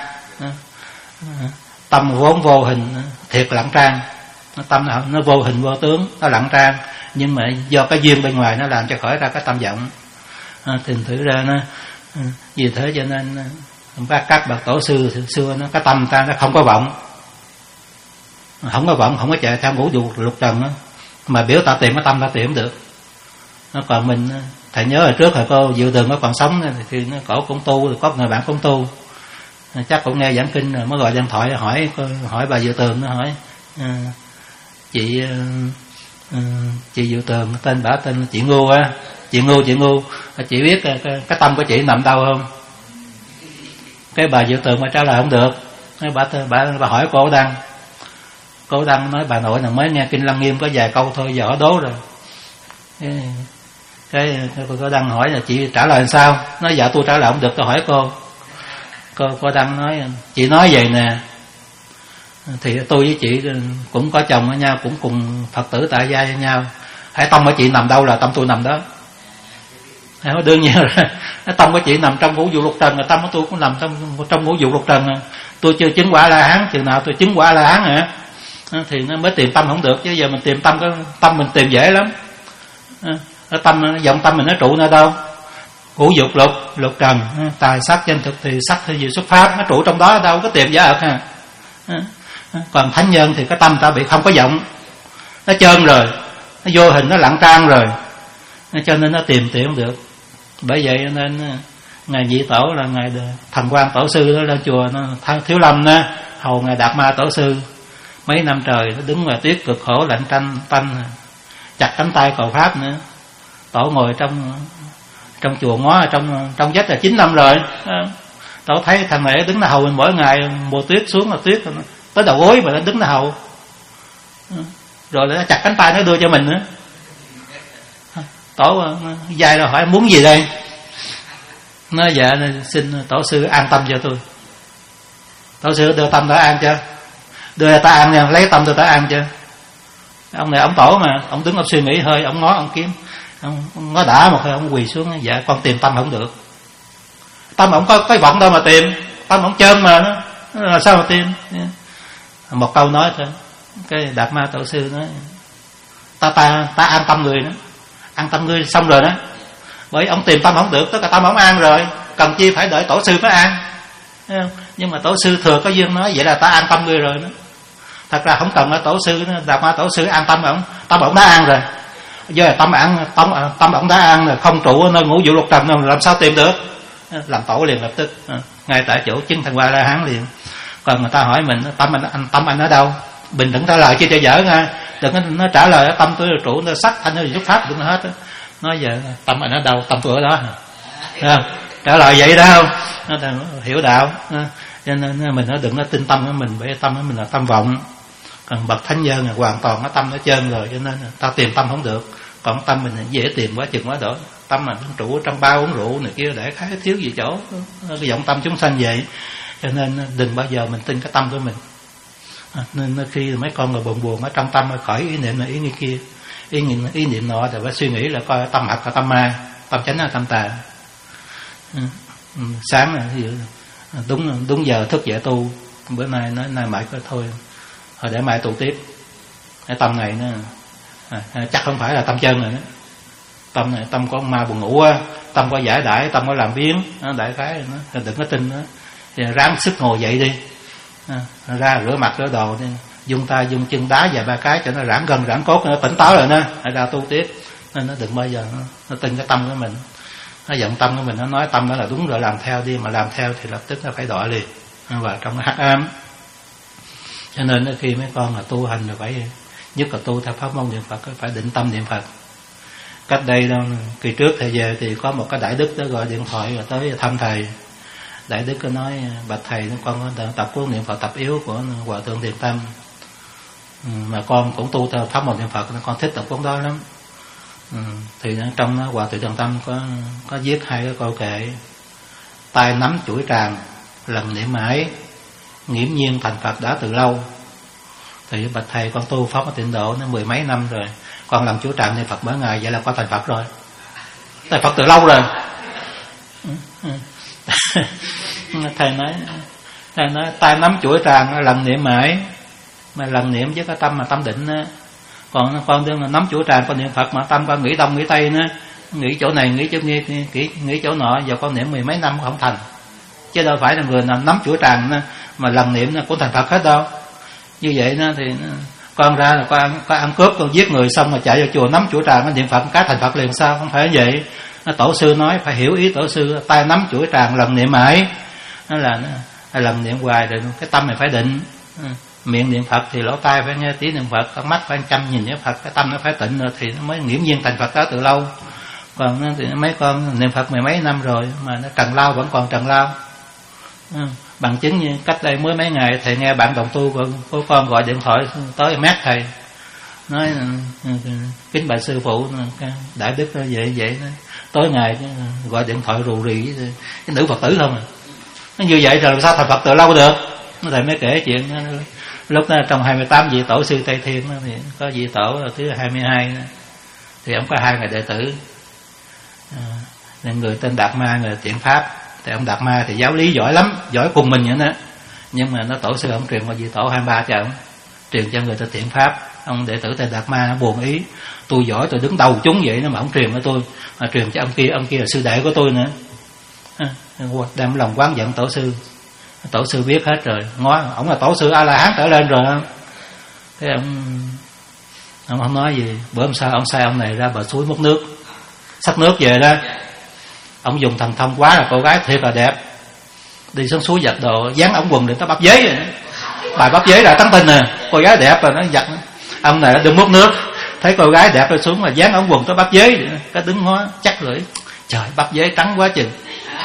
tâm vốn vô hình thiệt lặng trang, nó tâm nó, nó vô hình vô tướng, nó lặng trang, nhưng mà do cái duyên bên ngoài nó làm cho khởi ra cái tâm vọng. À, thì thử ra nó vì thế cho nên các các bậc tổ sư xưa nó cái tâm ta nó không có vọng, không có vọng, không có chạy theo ngũ dục lục trần đó, mà biểu ta tìm cái tâm ta tìm được. Nó còn mình thầy nhớ hồi trước thầy cô Diệu Tường nó còn sống thì nó cổ cũng tu, thì có người bạn cũng tu, chắc cũng nghe giảng kinh rồi mới gọi điện thoại hỏi hỏi bà Diệu Tường, nó hỏi à, chị à, chị Diệu Tường tên bả tên chị Ngu á, chị Ngu chị Ngu chị biết cái, cái tâm của chị nằm đâu không? Cái bà Diệu Tường mà trả lời không được. Bà, bà, bà hỏi cô Đăng. Cô Đăng nói bà nội là mới nghe Kinh Lăng Nghiêm có vài câu thôi giờ đố rồi. Cái, cái cô Đăng hỏi là chị trả lời làm sao? Nói dạ tôi trả lời không được, tôi hỏi cô. Cô, cô Đăng nói chị nói vậy nè, thì tôi với chị cũng có chồng với nhau, cũng cùng Phật tử tại gia với nhau. Hãy tâm của chị nằm đâu là tâm tôi nằm đó. Đương nhiên rồi, tâm của chị nằm trong ngũ dục lục trần, tâm của tôi cũng nằm trong trong ngũ dục lục trần. Tôi chưa chứng quả La Hán, chừng nào tôi chứng quả La Hán hả? Thì nó mới tìm tâm không được, chứ giờ mình tìm tâm cái tâm mình tìm dễ lắm. Ở tâm dòng tâm mình nó trụ nơi đâu? Ngũ dục lục lục trần, tài sắc danh thực thì sắc thì gì xuất pháp, nó trụ trong đó, đâu có tìm giả ợt ha. Còn thánh nhân thì cái tâm ta bị không có vọng, nó trơn rồi, nó vô hình, nó lặng trang rồi, cho nên nó tìm tìm không được. Bởi vậy nên ngài Vị Tổ là ngài Thần Quang Tổ sư đó lên chùa nó Thiếu Lâm đó, hầu ngài Đạt Ma Tổ sư mấy năm trời, nó đứng ngoài tuyết cực khổ lạnh tanh tanh, chặt cánh tay cầu pháp nữa. Tổ ngồi trong trong chùa ngó trong trong vách là chín năm rồi. Tổ thấy thằng này đứng là hầu mình mỗi ngày, mùa tuyết xuống là tuyết tới đầu gối mà nó đứng là hầu, rồi nó chặt cánh tay nó đưa cho mình nữa. Tổ dài rồi hỏi muốn gì đây? Nói dạ xin tổ sư an tâm cho tôi. Tổ sư đưa tâm đã an chưa? Đưa ta an nha, lấy tâm đưa ta an chưa? Ông này ông tổ mà, ông đứng ông suy nghĩ hơi, ông ngó ông kiếm, ông, ông ngó đã một hơi ông quỳ xuống. Dạ con tìm tâm không được. Tâm ông có cái vọng đâu mà tìm, tâm ông trơn mà nó, là sao mà tìm? Một câu nói thôi. Cái Đạt Ma Tổ sư nói ta ta ta an tâm người đó, an tâm ngươi xong rồi đó. Bởi ông tìm tâm không được, tất cả tâm ông an rồi, cần chi phải đợi tổ sư mới an. Nhưng mà tổ sư thừa có duyên nói vậy là ta an tâm ngươi rồi đó. Thật ra không cần ở tổ sư, Đạt Ma Tổ sư an tâm ông, tâm ông đã an rồi. Giờ tâm an tâm tâm ông đã an rồi, không trụ nơi ngũ dục lục trần làm sao tìm được? Làm tổ liền lập tức, ngay tại chỗ chứng thành Hoa La Hán liền. Còn người ta hỏi mình tâm anh, anh tâm anh ở đâu? Bình tĩnh trả lời chứ cho dở nha. Đừng có nó trả lời tâm tôi là trụ nó sắc thanh nó giúp pháp đừng hết. Nói giờ tâm anh ở đâu? Tâm tôi ở đó. Không? Trả lời vậy đó không? Nó hiểu đạo. Cho nên mình nó đừng có tin tâm của mình, bởi tâm của mình là tâm vọng. Còn bậc thánh nhân là hoàn toàn cái tâm nó trơn rồi, cho nên ta tìm tâm không được. Còn tâm mình dễ tìm quá chừng quá đỡ. Tâm mình trụ trong bao uống rượu này kia để khá thiếu gì chỗ. Cái vọng tâm chúng sanh vậy. Cho nên đừng bao giờ mình tin cái tâm của mình. À, nên khi mấy con người buồn buồn ở trong tâm khỏi ý niệm này ý nghĩ kia, ý niệm ý niệm nọ thì phải suy nghĩ là coi tâm hạt là tâm ma, tâm chánh là tâm tà. Ừ, ừ, sáng là ví dụ đúng đúng giờ thức dậy tu, bữa nay nói nay mãi có thôi, hồi để mai tu tiếp. Cái tâm này nó à, chắc không phải là tâm chân rồi đó. Tâm này tâm có ma buồn ngủ á, tâm có giải đãi, tâm có làm biến, nó đại khái nó đừng có tin nữa. Thì ráng sức ngồi dậy đi, à, ra rửa mặt rửa đồ đi, dung tay dung chân đá vài ba cái cho nó giãn gân giãn cốt, nó tỉnh táo rồi nó hãy ra tu tiếp. Nên nó đừng bao giờ nó, nó tin cái tâm của mình, nó giận tâm của mình, nó nói tâm đó là đúng rồi làm theo đi, mà làm theo thì lập tức nó phải đọa liền và trong hắc ám. Cho nên khi mấy con là tu hành là phải nhất là tu theo pháp môn niệm Phật, phải định tâm niệm Phật. Cách đây đâu kỳ trước thầy về thì có một cái đại đức đó gọi điện thoại rồi tới thăm thầy. Đại đức có nói bạch thầy con có tập cuốn niệm Phật tập yếu của Hòa Thượng Thiền Tâm, mà con cũng tu theo pháp môn niệm Phật, con thích tập cuốn đó lắm. Ừ, thì trong đó, Hòa Thượng Thiền Tâm có có viết hai cái câu kệ: tay nắm chuỗi tràng lần niệm mãi, nghiễm nhiên thành Phật đã từ lâu. Thì bạch thầy con tu pháp tịnh độ nó mười mấy năm rồi, con làm chuỗi tràng niệm Phật mỗi ngày, vậy là con thành Phật rồi, thành Phật từ lâu rồi. Ừ, ừ. Thầy nói thầy nói tay nắm chuỗi tràng lần niệm mãi, mà lần niệm với cái tâm mà tâm định á. Còn con đương là nắm chuỗi tràng con niệm Phật mà tâm con nghĩ đông nghĩ tây nữa, nghĩ chỗ này nghĩ chỗ kia, nghĩ, nghĩ chỗ nọ, giờ con niệm mười mấy năm không thành. Chứ đâu phải là người nào nắm chuỗi tràng mà lần niệm cũng thành Phật hết đâu. Như vậy nó thì con ra là con ăn, con ăn cướp, con giết người xong mà chạy vào chùa nắm chuỗi tràng con niệm Phật cái thành Phật liền sao? Không phải vậy. Tổ sư nói phải hiểu ý tổ sư, tay nắm chuỗi tràng lần niệm mãi, nó là nó, lần niệm hoài rồi cái tâm này phải định. Miệng niệm Phật thì lỗ tai phải nghe tiếng niệm Phật, con mắt phải chăm nhìn niệm Phật, cái tâm nó phải tịnh rồi thì nó mới nghiễm nhiên thành Phật đó từ lâu. Còn thì mấy con niệm Phật mười mấy năm rồi mà nó trần lao vẫn còn trần lao. Bằng chứng như cách đây mới mấy ngày thầy nghe bạn đồng tu của, của con gọi điện thoại tới mát thầy, nói kính bạch sư phụ đại đức vậy vậy đó. Tối ngày gọi điện thoại rù rì với cái nữ Phật tử không à. Nó như vậy rồi làm sao thành Phật từ lâu được. Thầy mới kể chuyện lúc đó trong hai mươi tám vị tổ sư Tây Thiên đó, thì có vị tổ thứ hai mươi hai đó, thì ông có hai người đệ tử, à, người tên Đạt Ma, người Tiện Pháp. Thì ông Đạt Ma thì giáo lý giỏi lắm, giỏi cùng mình vậy đó, nhưng mà nó tổ sư ông truyền qua vị tổ hai mươi ba cho ông, truyền cho người tên Tiện Pháp. Ông đệ tử tên Đạt Ma nó buồn ý, tôi giỏi tôi đứng đầu chúng vậy nó mà ông truyền cho tôi, mà truyền cho ông kia, ông kia là sư đệ của tôi nữa. À, đem lòng quán giận tổ sư. Tổ sư biết hết rồi, ngó ông là tổ sư A La Hán trở lên rồi. Thế ông ông không nói gì. Bữa hôm sau ông sai ông này ra bờ suối múc nước, xách nước về đó. Ông dùng thần thông quá là cô gái thiệt là đẹp, đi xuống suối giặt đồ, dán ống quần để nó bắp dế rồi. Bài bắp dế là tán tin nè, cô gái đẹp rồi nó giặt. Ông này đừng múc nước, thấy cô gái đẹp rồi xuống mà dán ống quần tới bắp dế, cái đứng ngó chắc lưỡi, trời bắp dế trắng quá chừng.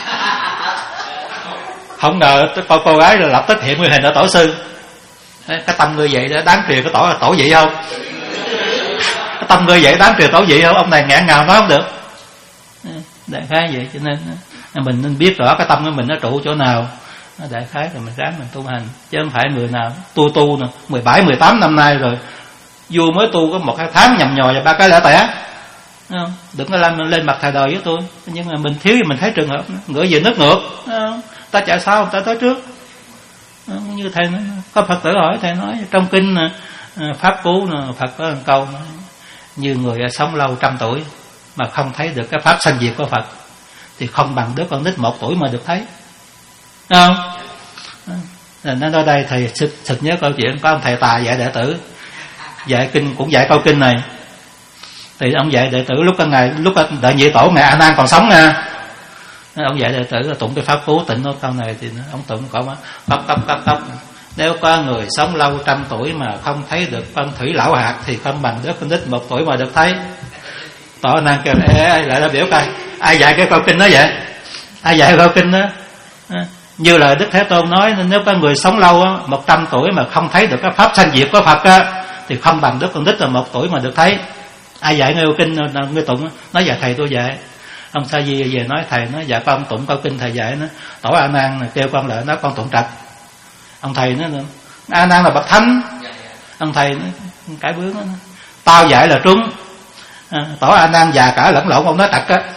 Không ngờ cô, cô gái lập tức hiện nguyên hình ở tổ sư. Cái tâm ngươi vậy đó đáng truyền cái tổ là tổ vị không? Cái tâm ngươi vậy đáng truyền tổ vị không? Ông này ngạn ngào nói không được. Đại khái vậy, cho nên mình nên biết rõ cái tâm của mình nó trụ chỗ nào. Đại khái rồi mình ráng mình tu hành, chứ không phải người nào tu tu nè mười bảy mười tám năm nay rồi vua mới tu có một hai tháng nhầm nhò và ba cái lẻ tẻ. Không? Đừng có làm lên mặt thầy đời với tôi. Nhưng mà mình thiếu thì mình thấy trường hợp ngửa về nước ngược. Không? Ta chạy sao ta tới trước. Không? Như thầy nói, có Phật tử hỏi thầy nói trong kinh Pháp Cú Phật có một câu nói, như người sống lâu trăm tuổi mà không thấy được cái pháp sanh diệt của Phật thì không bằng đứa con nít một tuổi mà được thấy. Không? Nên ở đây thầy thực nhớ câu chuyện có ông thầy Tà dạy đệ tử, dạy kinh cũng dạy câu kinh này. Thì ông dạy đệ tử lúc cái ngày lúc đại nhị tổ ngài A Nan còn sống nha, ông dạy đệ tử là tụng cái pháp cú tịnh nó câu này thì ông tụng cậu mà tóc tóc tóc tóc nếu có người sống lâu trăm tuổi mà không thấy được phong thủy lão hạt thì không bằng đứa con nít một tuổi mà được thấy. Tổ A Nan kêu ê, ê lại đã biểu coi ai dạy cái câu kinh đó vậy, ai dạy câu kinh đó. Như là Đức Thế Tôn nói, nếu có người sống lâu một trăm tuổi mà không thấy được cái pháp sanh diệt của Phật á, thì không bằng đứa con nít là một tuổi mà được thấy. Ai dạy nghe câu kinh ngươi tụng? Nói dạ thầy tôi dạy. Ông Sa Di về nói thầy, nói dạ con tụng câu kinh thầy dạy nó. Tổ A Nan kêu con lại nói con tụng trật. Ông thầy nói A Nan là bậc thánh. Ông thầy nói cãi bướng đó, tao dạy là trúng. À, Tổ A Nan già cả lẫn lộn ông nói trật á.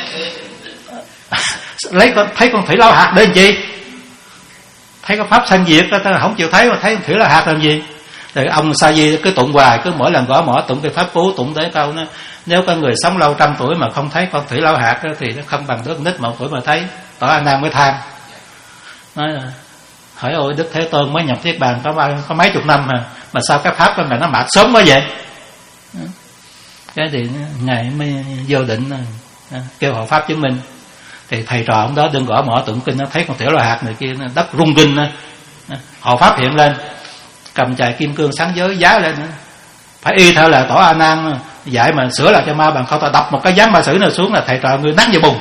Lấy con thấy con thủy lão hạt để làm chi? Thấy có pháp sanh diệt ta không chịu thấy mà thấy con thủy lão hạt làm gì? Rồi ông Sa Di cứ tụng hoài, cứ mỗi lần gõ mỏ tụng cái pháp cú, tụng tới câu nó nếu có người sống lâu trăm tuổi mà không thấy con thủy lão hạt thì nó không bằng đứa nít một tuổi mà thấy. Tổ A Nan mới than nói là hỏi ôi Đức Thế Tôn mới nhập Niết Bàn có bao có mấy chục năm mà mà sao cái pháp của ngài nó mạt sớm quá vậy? Cái thì ngài mới vô định kêu hộ pháp chứng minh. Thì thầy trò ông đó đừng gõ mỏ tụng kinh nó thấy con thủy lão hạt này kia đất rung kinh hộ pháp hiện lên cầm chài kim cương sáng giới giá lên nữa. Phải y theo là Tổ A Nan dạy mà sửa lại cho ma bằng không ta đập một cái gián ma sử nào xuống là thầy trò người nát như bùn.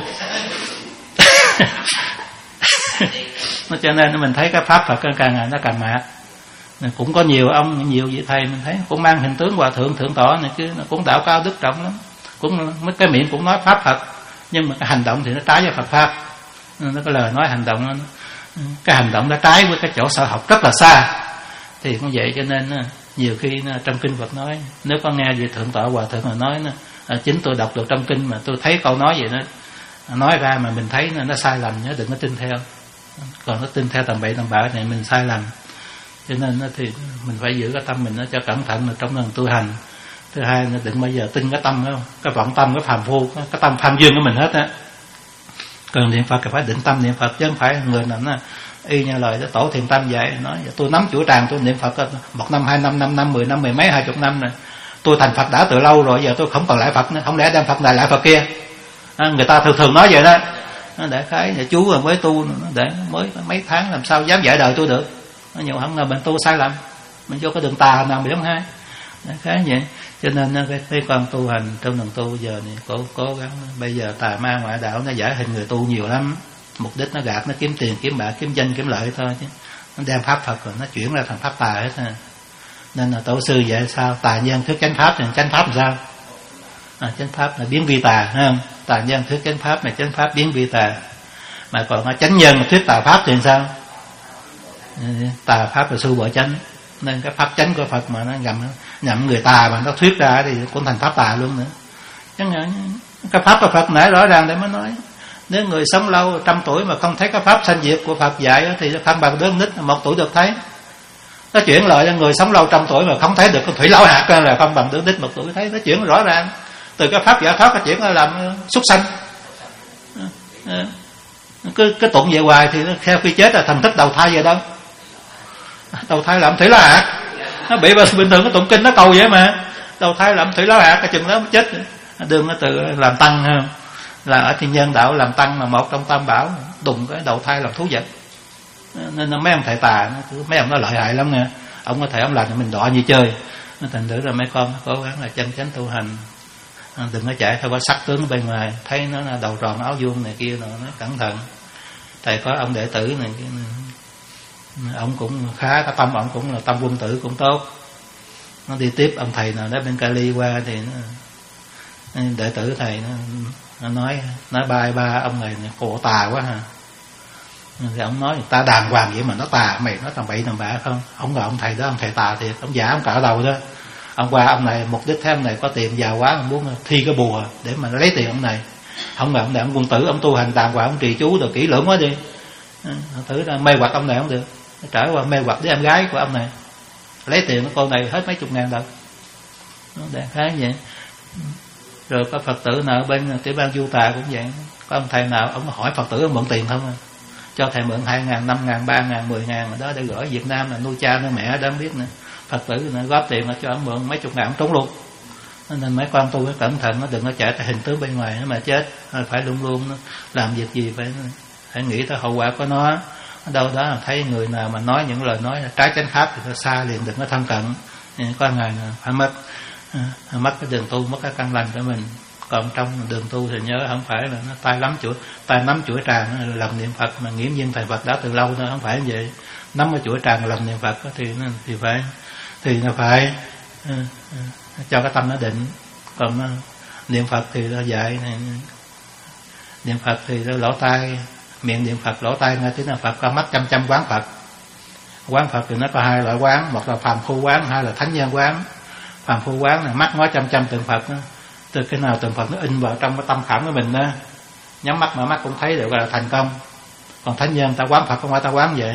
Cho nên mình thấy cái pháp Phật càng ngày nó càng mạt. Cũng có nhiều ông nhiều vị thầy mình thấy cũng mang hình tướng hòa thượng thượng tọa này chứ, nó cũng đạo cao đức trọng lắm, cũng mấy cái miệng cũng nói pháp Phật nhưng mà cái hành động thì nó trái với Phật pháp. Nó cái lời nói hành động cái hành động nó trái với cái chỗ sở học rất là xa. Thì cũng vậy, cho nên nhiều khi trong kinh Phật nói, nếu có nghe về thượng tọa hòa thượng mà nói nó, chính tôi đọc được trong kinh mà tôi thấy câu nói vậy đó, nói ra mà mình thấy nó, nó sai lầm nhớ đừng có tin theo. Còn nó tin theo tầm bậy tầm bạ này mình sai lầm. Cho nên thì mình phải giữ cái tâm mình nó cho cẩn thận trong lần tu hành. Thứ hai là đừng bao giờ tin cái tâm đó, cái vọng tâm, cái phàm phu, cái tâm tham dương của mình hết á. Cần niệm Phật phải định tâm niệm Phật chứ không phải người nào nó y như lời đó Tổ Thiền Tâm dạy nói tôi nắm chủ tràng tôi niệm Phật một năm hai năm năm năm mười năm mười mấy hai chục năm rồi, tôi thành Phật đã từ lâu rồi, giờ tôi không còn lại Phật nữa, không lẽ đem Phật này lại Phật kia. À, người ta thường thường nói vậy đó. Để cái để chú rồi mới tu để mới mấy tháng làm sao dám dạy đời tôi được. Nó nhiều hơn là mình tu sai lầm, mình vô cái đường tà nào bị không hay. Để cái vậy. Cho nên cái, cái con tu hành trong lần tu giờ này cố cố gắng. Bây giờ tà ma ngoại đạo nó giải hình người tu nhiều lắm. mục đích nó gạt, nó kiếm tiền, kiếm bạc, kiếm danh, kiếm lợi thôi, chứ nó đem pháp Phật rồi nó chuyển ra thành pháp tà hết. À. Nên là tổ sư vậy sao? Tà nhân thuyết chánh pháp thì chánh pháp làm sao? À, chánh pháp là biến vi tà, thấy không? Tà nhân thuyết chánh pháp là chánh pháp biến vi tà. Mà còn chánh nhân thuyết tà pháp thì sao? Tà pháp là sư bỏ chánh. Nên cái pháp chánh của Phật mà nó nhầm nhầm người tà mà nó thuyết ra thì cũng thành pháp tà luôn nữa. Chẳng hạn cái pháp của Phật nãy rõ ràng để mới nói, nếu người sống lâu trăm tuổi mà không thấy cái pháp sanh diệt của Phật dạy thì không bằng đứa nít một tuổi được thấy. Nó chuyển lại cho người sống lâu trăm tuổi mà không thấy được con thủy lão hạt là không bằng đứa nít một tuổi thấy. Nó chuyển rõ ràng từ cái pháp giải thoát nó chuyển ra làm súc sanh. Cứ cái tụng về hoài thì nó theo khi chết là thành thức đầu thai về đâu. Đầu thai làm thủy lão hạt. Nó bị bình thường cái tụng kinh nó cầu vậy mà. Đầu thai làm thủy lão hạt cái chừng đó mới chết. Đương nó từ làm tăng ha. Là ở thiên nhân đạo làm tăng là một trong tam bảo, đụng cái đầu thai làm thú vật. Nên mấy ông thầy tà, mấy ông nó lợi hại lắm nha. Ông có thể ông làm cho mình đọa như chơi. Thành thử là mấy con cố gắng là chân chánh tu hành, đừng có chạy theo cái sắc tướng bên ngoài, thấy nó là đầu tròn áo vuông này kia, nó cẩn thận. Thầy có ông đệ tử này, ông cũng khá, cái tâm ông cũng là tâm quân tử cũng tốt. Nó đi tiếp ông thầy nào đó bên Cali qua thì nó, đệ tử thầy nó, nó nói nói bài ba ông này cổ tà quá ha. Thì ông nói ta đàng hoàng vậy mà nó tà, mày nói tầm bậy tầm bạ không? Ông ngờ ông thầy đó ông thầy tà thiệt, ông giả ông cạo đầu đó. Ông qua ông này mục đích thế ông này có tiền giàu quá, ông muốn thi cái bùa để mà lấy tiền ông này. Ông ngờ ông này ông quân tử, ông tu hành đàng hoàng, ông trì chú rồi kỹ lưỡng quá đi. Thử ra mê hoặc ông này không được, trở qua mê hoặc đứa em gái của ông này, lấy tiền của cô này hết mấy chục ngàn đồng. Nó đại khái vậy. Rồi có Phật tử nào bên tiểu bang Du Tà cũng vậy, có ông thầy nào ông hỏi Phật tử ông mượn tiền không à? Cho thầy mượn hai ngàn, năm ngàn, ba ngàn, mười ngàn đó để gửi Việt Nam là nuôi cha nuôi mẹ đâu biết nữa. Phật tử nó góp tiền mà cho ông mượn mấy chục ngàn ông trốn luôn. Nên mấy con tu phải cẩn thận, nó đừng có chạy theo hình tướng bên ngoài nó mà chết. Phải luôn luôn làm việc gì phải phải nghĩ tới hậu quả của nó. Ở đâu đó thấy người nào mà nói những lời nói trái chánh pháp thì nó xa liền, đừng có thân cận. Có ngày phải mất mất cái đường tu, mất cái căn lành của mình. Còn trong đường tu thì nhớ không phải là nó tay nắm chuỗi tay nắm chuỗi tràng làm niệm Phật mà nghiễm nhiên thầy Phật đã từ lâu nữa, không phải như vậy. Nắm cái chuỗi tràng làm niệm Phật thì nó thì phải thì nó phải uh, uh, cho cái tâm nó định. Còn uh, niệm Phật thì nó dạy này, niệm Phật thì nó lỗ tai, miệng niệm Phật, lỗ tai nghe tiếng là Phật, con mắt chăm chăm quán Phật. Quán Phật thì nó có hai loại quán, một là phàm phu quán, hai là thánh nhân quán. Phàm phu quán là mắt ngó chăm chăm tượng Phật đó. Từ cái nào tượng Phật nó in vào trong cái tâm khảm của mình đó, nhắm mắt mở mắt cũng thấy được, gọi là thành công. Còn thánh nhân ta quán Phật không phải ta quán vậy.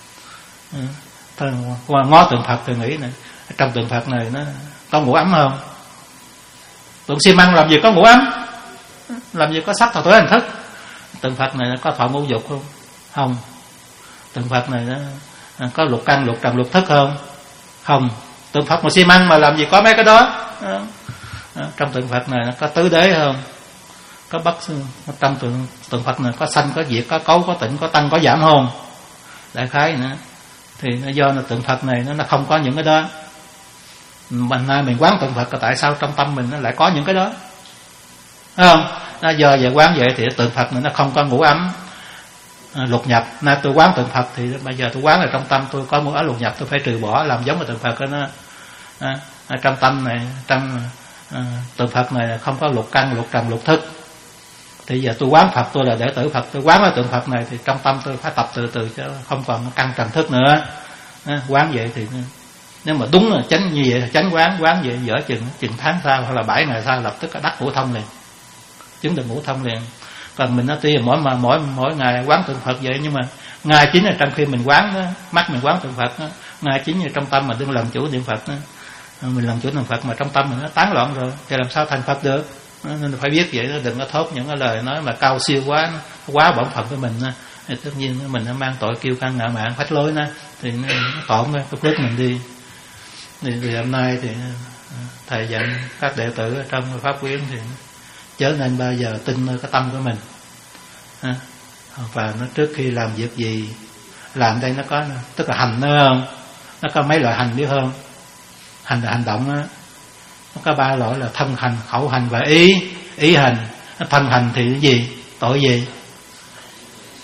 Qua ngó tượng Phật thì nghĩ nè, trong tượng Phật này nó có ngũ ấm không? Tượng xi măng làm gì có ngũ ấm? Làm gì có sắc thọ tưởng hành thức? Tượng Phật này nó có thọ ngũ dục không? Không. Tượng Phật này nó có lục căn, lục trần, lục thức không? Không. Tượng Phật mà xi măng mà làm gì có mấy cái đó? Trong tượng Phật này nó có tứ đế không? Có bất trong tượng tượng Phật này có sanh, có diệt, có cấu, có tịnh, có tăng, có giảm không? Đại khái nữa. Thì nó do là tượng Phật này nó nó không có những cái đó. Mình nay mình quán tượng Phật, tại sao trong tâm mình nó lại có những cái đó? Thấy không? Nó do vậy quán vậy thì tượng Phật này nó không có ngũ ấm à, lục nhập. Nay tôi quán tượng Phật thì bây giờ tôi quán là trong tâm tôi có ngũ ấm lục nhập, tôi phải trừ bỏ làm giống với tượng Phật đó. Nó à, trong tâm này, trong à, tượng Phật này không có lục căn, lục trần, lục thức. Thì giờ tôi quán Phật, tôi là đệ tử Phật, tôi quán cái tượng Phật này thì trong tâm tôi phải tập từ từ chứ không còn căn trần thức nữa. À, quán vậy thì nếu mà đúng là chánh như vậy là chánh quán, quán vậy dở chừng chừng tháng sau hoặc là bảy ngày sau lập tức đắc ngũ thông liền, chứng được ngũ thông liền. Còn mình nó tuy là mỗi mà mỗi mỗi ngày quán tượng Phật vậy, nhưng mà ngày chính là trong khi mình quán đó, mắt mình quán tượng Phật đó, ngày chính là trong tâm mình đừng làm chủ niệm Phật đó. Mình làm chủ niệm Phật mà trong tâm mình nó tán loạn rồi thì làm sao thành Phật được? Nên phải biết vậy đó, đừng có thốt những cái lời nói mà cao siêu quá, quá bổn phận của mình đó. Thì tất nhiên mình nó mang tội kiêu căng ngạo mạn phách lối đó, thì nó tổn cái phước mình đi. Thì, thì hôm nay thì thầy dặn các đệ tử ở trong pháp quyến thì chớ nên bao giờ tin nơi cái tâm của mình. Và nó trước khi làm việc gì làm đây nó có, tức là hành nữa không? Nó có mấy loại hành biết không? Hành là hành động á. Nó có ba loại là thân hành, khẩu hành và ý ý hành. Thân hành thì cái gì? Tội gì?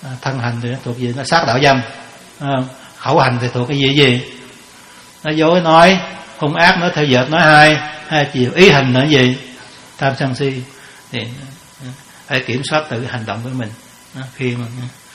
thân hành thì nó thuộc gì? Nó sát đạo dâm. Khẩu hành thì thuộc cái gì gì? Nó dối nói, hung ác, nói theo dệt, nói hai hai chiều. Ý hành là gì? Tham sân si. Thì phải kiểm soát tự hành động của mình. Khi mà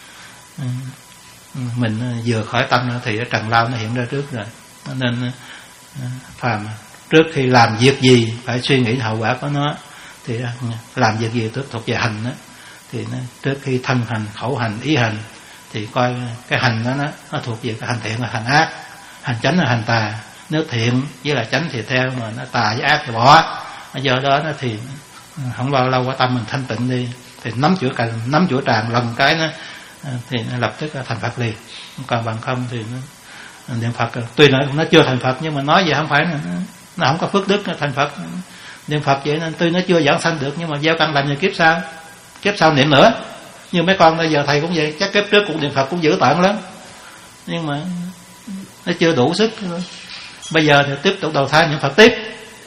mình vừa khỏi tâm thì cái trần lao nó hiện ra trước rồi. Nên phàm trước khi làm việc gì phải suy nghĩ hậu quả của nó. Thì làm việc gì thuộc về hành đó, thì nó, trước khi thân hành, khẩu hành, ý hành thì coi cái hành đó nó, nó thuộc về cái hành thiện và hành ác, hành chánh là hành tà. Nếu thiện với là chánh thì theo, mà nó tà với ác thì bỏ. Do đó nó thì không bao lâu cái tâm mình thanh tịnh đi, thì nắm chữa cành, nắm chữa tràng lần cái nó thì nó lập tức thành Phật liền. Còn bằng không thì nó niệm Phật tuy nó nó chưa thành Phật, nhưng mà nói vậy không phải là nó, nó không có phước đức nó thành Phật. Niệm Phật vậy nên tuy nó chưa giảng sanh được, nhưng mà gieo căn lành như kiếp sau, kiếp sau niệm nữa. Nhưng mấy con bây giờ thầy cũng vậy, chắc kiếp trước cũng niệm Phật cũng dữ tợn lắm, nhưng mà nó chưa đủ sức. Bây giờ thì tiếp tục đầu thai niệm Phật tiếp.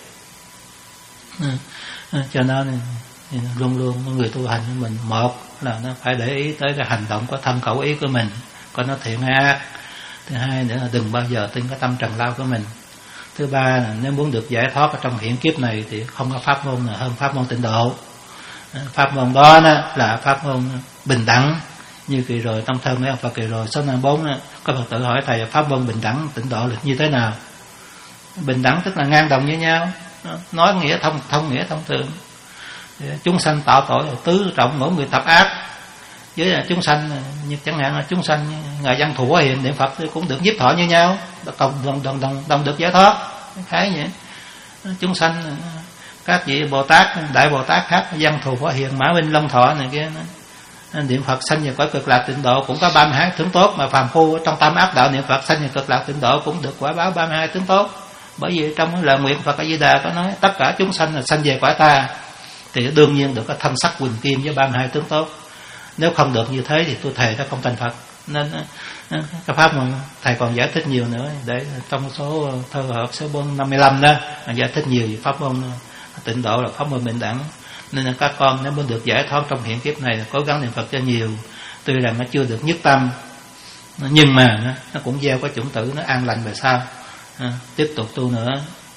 Cho nên luôn luôn người tu hành của mình, một là nó phải để ý tới cái hành động của thân khẩu ý của mình, coi nó thiện hay ác. Thứ hai nữa là đừng bao giờ tin cái tâm trần lao của mình. Thứ ba là nếu muốn được giải thoát ở trong hiện kiếp này thì không có pháp môn nào hơn pháp môn tịnh độ. Pháp môn đó là pháp môn bình đẳng. Như kỳ rồi trong thơ mấy ông Phật kỳ rồi số năm bốn có Phật tử hỏi thầy pháp môn bình đẳng tịnh độ là như thế nào? Bình đẳng tức là ngang đồng với nhau, nói nghĩa thông thông nghĩa thông thường. Chúng sanh tạo tội tứ trọng mỗi người tập ác, với là chúng sanh như chẳng hạn là chúng sanh ngài văn thù hiền niệm Phật cũng được nhiếp thọ như nhau, đồng đồng đồng đồng, đồng được giải thoát. Khái vậy. Chúng sanh các vị Bồ Tát, đại Bồ Tát khác, văn thù phổ hiền, mã minh long thọ này kia, niệm Phật sanh về cõi cực lạc tịnh độ cũng có ba mươi hai tướng tốt. Mà phàm phu trong tam ác đạo niệm Phật sanh về cực lạc tịnh độ cũng được quả báo ba mươi hai tướng tốt. Bởi vì trong lời nguyện Phật A Di Đà có nói tất cả chúng sanh là sanh về cõi ta, thì đương nhiên được cái thân sắc quỳnh kim với ba mươi hai tướng tốt. Nếu không được như thế thì tôi thề nó không thành Phật. Nên cái pháp mà thầy còn giải thích nhiều nữa, để trong số thơ hợp số bốn năm mươi lăm đó giải thích nhiều về pháp môn tịnh độ là pháp môn bình đẳng. Nên là các con nếu muốn được giải thoát trong hiện kiếp này cố gắng niệm Phật cho nhiều. Tuy rằng nó chưa được nhất tâm, nhưng mà nó, nó cũng gieo cái chủng tử nó an lành về sau. À, tiếp tục tu nữa.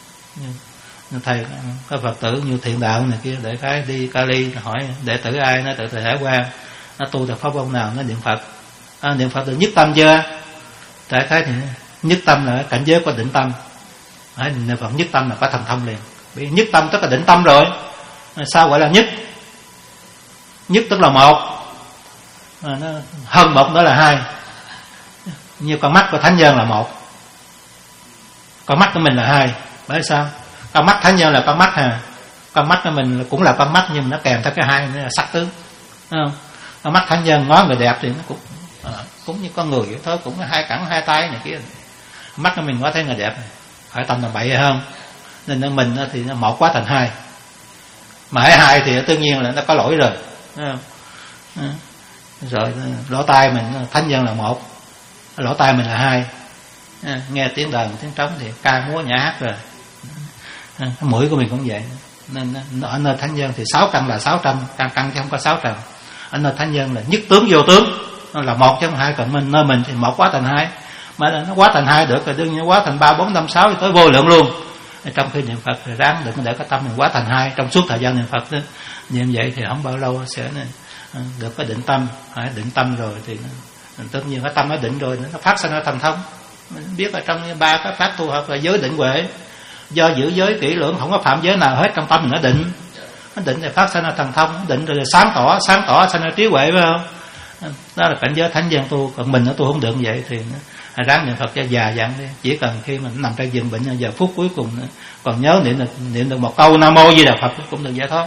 Thầy có Phật tử như Thiện Đạo này kia để cái đi Cali hỏi đệ tử ai, nó tự thầy Hải Quang nó tu được pháp môn nào, nó niệm Phật. À, niệm Phật được nhất tâm chưa? Tại cái thì nhất tâm là cảnh giới của định tâm. À, niệm Phật nhất tâm là có thần thông liền. Vì nhất tâm tức là định tâm rồi. À, sao gọi là nhất? Nhất tức là một. À, nó hơn một nữa là hai. Như con mắt của thánh nhân là một, con mắt của mình là hai. Bởi sao? Con mắt thánh nhân là con mắt hà, con mắt của mình cũng là con mắt, nhưng mà nó kèm theo cái hai nữa là sắc tướng. Đúng không? Con mắt thánh nhân ngó người đẹp thì nó cũng à, cũng như con người vậy thôi, cũng có hai cẳng hai tay này kia. Mắt của mình ngó thấy người đẹp phải tầm là bậy hay không? Nên mình thì nó một quá thành hai, mà hai hai thì tự nhiên là nó có lỗi rồi. Đúng không? À, rồi lỗ tai mình thánh nhân là một, lỗ tai mình là hai. À, nghe tiếng đờn tiếng trống thì ca múa nhã hát rồi. À, cái mũi của mình cũng vậy. Nên ở nơi thánh nhân thì sáu căn là sáu trăm, căn căn chứ không có sáu trăm. Ở nơi thánh nhân là nhất tướng vô tướng, nó là một chứ không hai. Còn mình nơi mình thì một quá thành hai, mà nó quá thành hai được rồi đương nhiên quá thành ba bốn năm sáu thì tới vô lượng luôn. Trong khi niệm Phật thì ráng đừng để cái tâm mình quá thành hai trong suốt thời gian niệm Phật đó. Như vậy thì không bao lâu sẽ được cái định tâm. À, định tâm rồi thì nó, tất nhiên cái tâm nó định rồi nó phát sinh ra thần thông. Mình biết ở trong ba cái pháp tu học là giới định huệ, do giữ giới kỹ lưỡng không có phạm giới nào hết, trong tâm mình nó định, nó định thì phát sinh ra thần thông, định rồi sáng tỏ, sáng tỏ sinh ra trí huệ, phải không? Đó là cảnh giới thánh nhân tu. Còn mình nó tu không được như vậy thì nó ráng niệm Phật cho già dặn đi. Chỉ cần khi mình nằm trong giường bệnh giờ phút cuối cùng còn nhớ niệm được niệm được một câu Nam Mô Di Đà Phật cũng được giải thoát.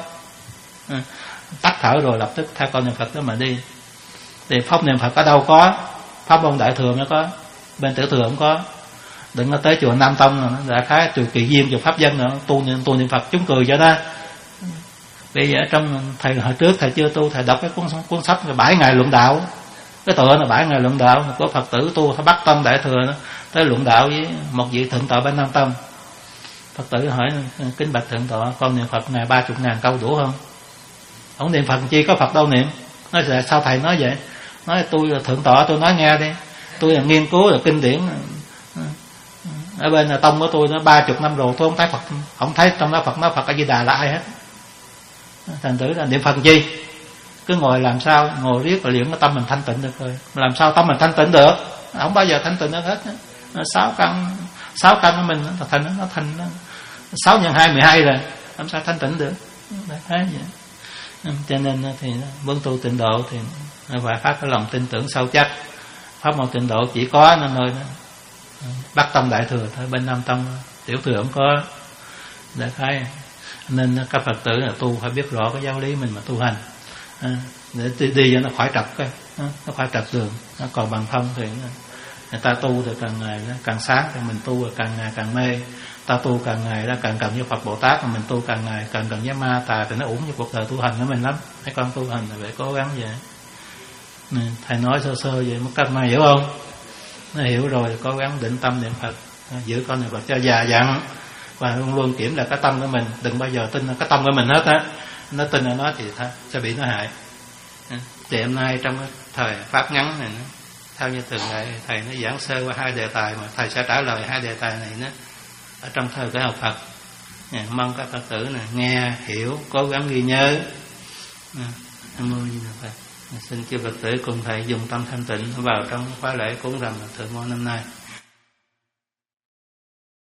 Tắt thở rồi lập tức theo con niệm Phật đó mà đi. Thì pháp niệm Phật ở đâu có? Pháp môn Đại Thừa mới có, bên Tiểu Thừa không có. Đừng có tới chùa Nam Tông đã khá chùa Kỳ Viên, chùa Pháp Dân nữa tu niệm tu niệm Phật chúng cười cho ta. Bây giờ trong thầy hồi trước thầy chưa tu, thầy đọc cái cuốn cuốn sách là bảy ngày luận đạo. Cái tựa là bảy ngày luận đạo của Phật tử tu Bắc Tông Đại Thừa đó, tới luận đạo với một vị thượng tọa bên Nam Tông. Phật tử hỏi kính bạch thượng tọa, con niệm Phật ngày ba chục ngàn câu đủ không? Không niệm Phật chi có Phật đâu niệm. Nói là sao thầy nói vậy? nói tôi là thượng tọa, tôi nói nghe đi, tôi là nghiên cứu là kinh điển ở bên là tông của tôi nó ba chục năm rồi, tôi không thấy Phật, không thấy trong đó Phật nói Phật A Di Đà là ai hết. Thành thử là niệm Phật chi, cứ ngồi làm sao ngồi riết là luyện cái tâm mình thanh tịnh được rồi. Làm sao tâm mình thanh tịnh được, không bao giờ thanh tịnh được hết. Sáu căn sáu căn của mình nó thành nó thành sáu nhân hai mười hai rồi, làm sao thanh tịnh được. Thế vậy. Cho nên thì bước tu tịnh độ thì phải phát cái lòng tin tưởng sâu chắc. Pháp môn tịnh độ chỉ có nơi nơi Bắc Tông Đại Thừa thôi, bên Nam Tông Tiểu Thừa không có. Đại khái nên các Phật tử là tu phải biết rõ cái giáo lý mình mà tu hành, à, để đi cho nó khỏi trật cái, nó khỏi trật đường. Nó còn bằng không thì người ta tu thì càng ngày nó càng sáng, thì mình tu là càng ngày càng mê. Ta tu càng ngày là càng cần như Phật Bồ Tát, mà mình tu càng ngày càng cần với ma tà, thì nó uổng như cuộc đời tu hành của mình lắm. Mấy con tu hành là phải cố gắng vậy. Nè, thầy nói sơ sơ vậy mà các mai hiểu không? Nó hiểu rồi cố gắng định tâm niệm Phật, giữ con niệm Phật cho già dặn, và luôn luôn kiểm là cái tâm của mình, đừng bao giờ tin là cái tâm của mình hết á. Nó tin là nó thì thôi, sẽ bị nó hại. Thì hôm nay trong cái thời pháp ngắn này, theo như thường lệ thầy nó giảng sơ qua hai đề tài, mà thầy sẽ trả lời hai đề tài này nữa ở trong thời cái học Phật. Mong các Phật tử này nghe hiểu, cố gắng ghi nhớ. Nam mô Di Đà Phật. Xin chư Phật tử cùng thầy dùng tâm thanh tịnh vào trong khóa lễ cúng rằm Thượng Môn năm nay.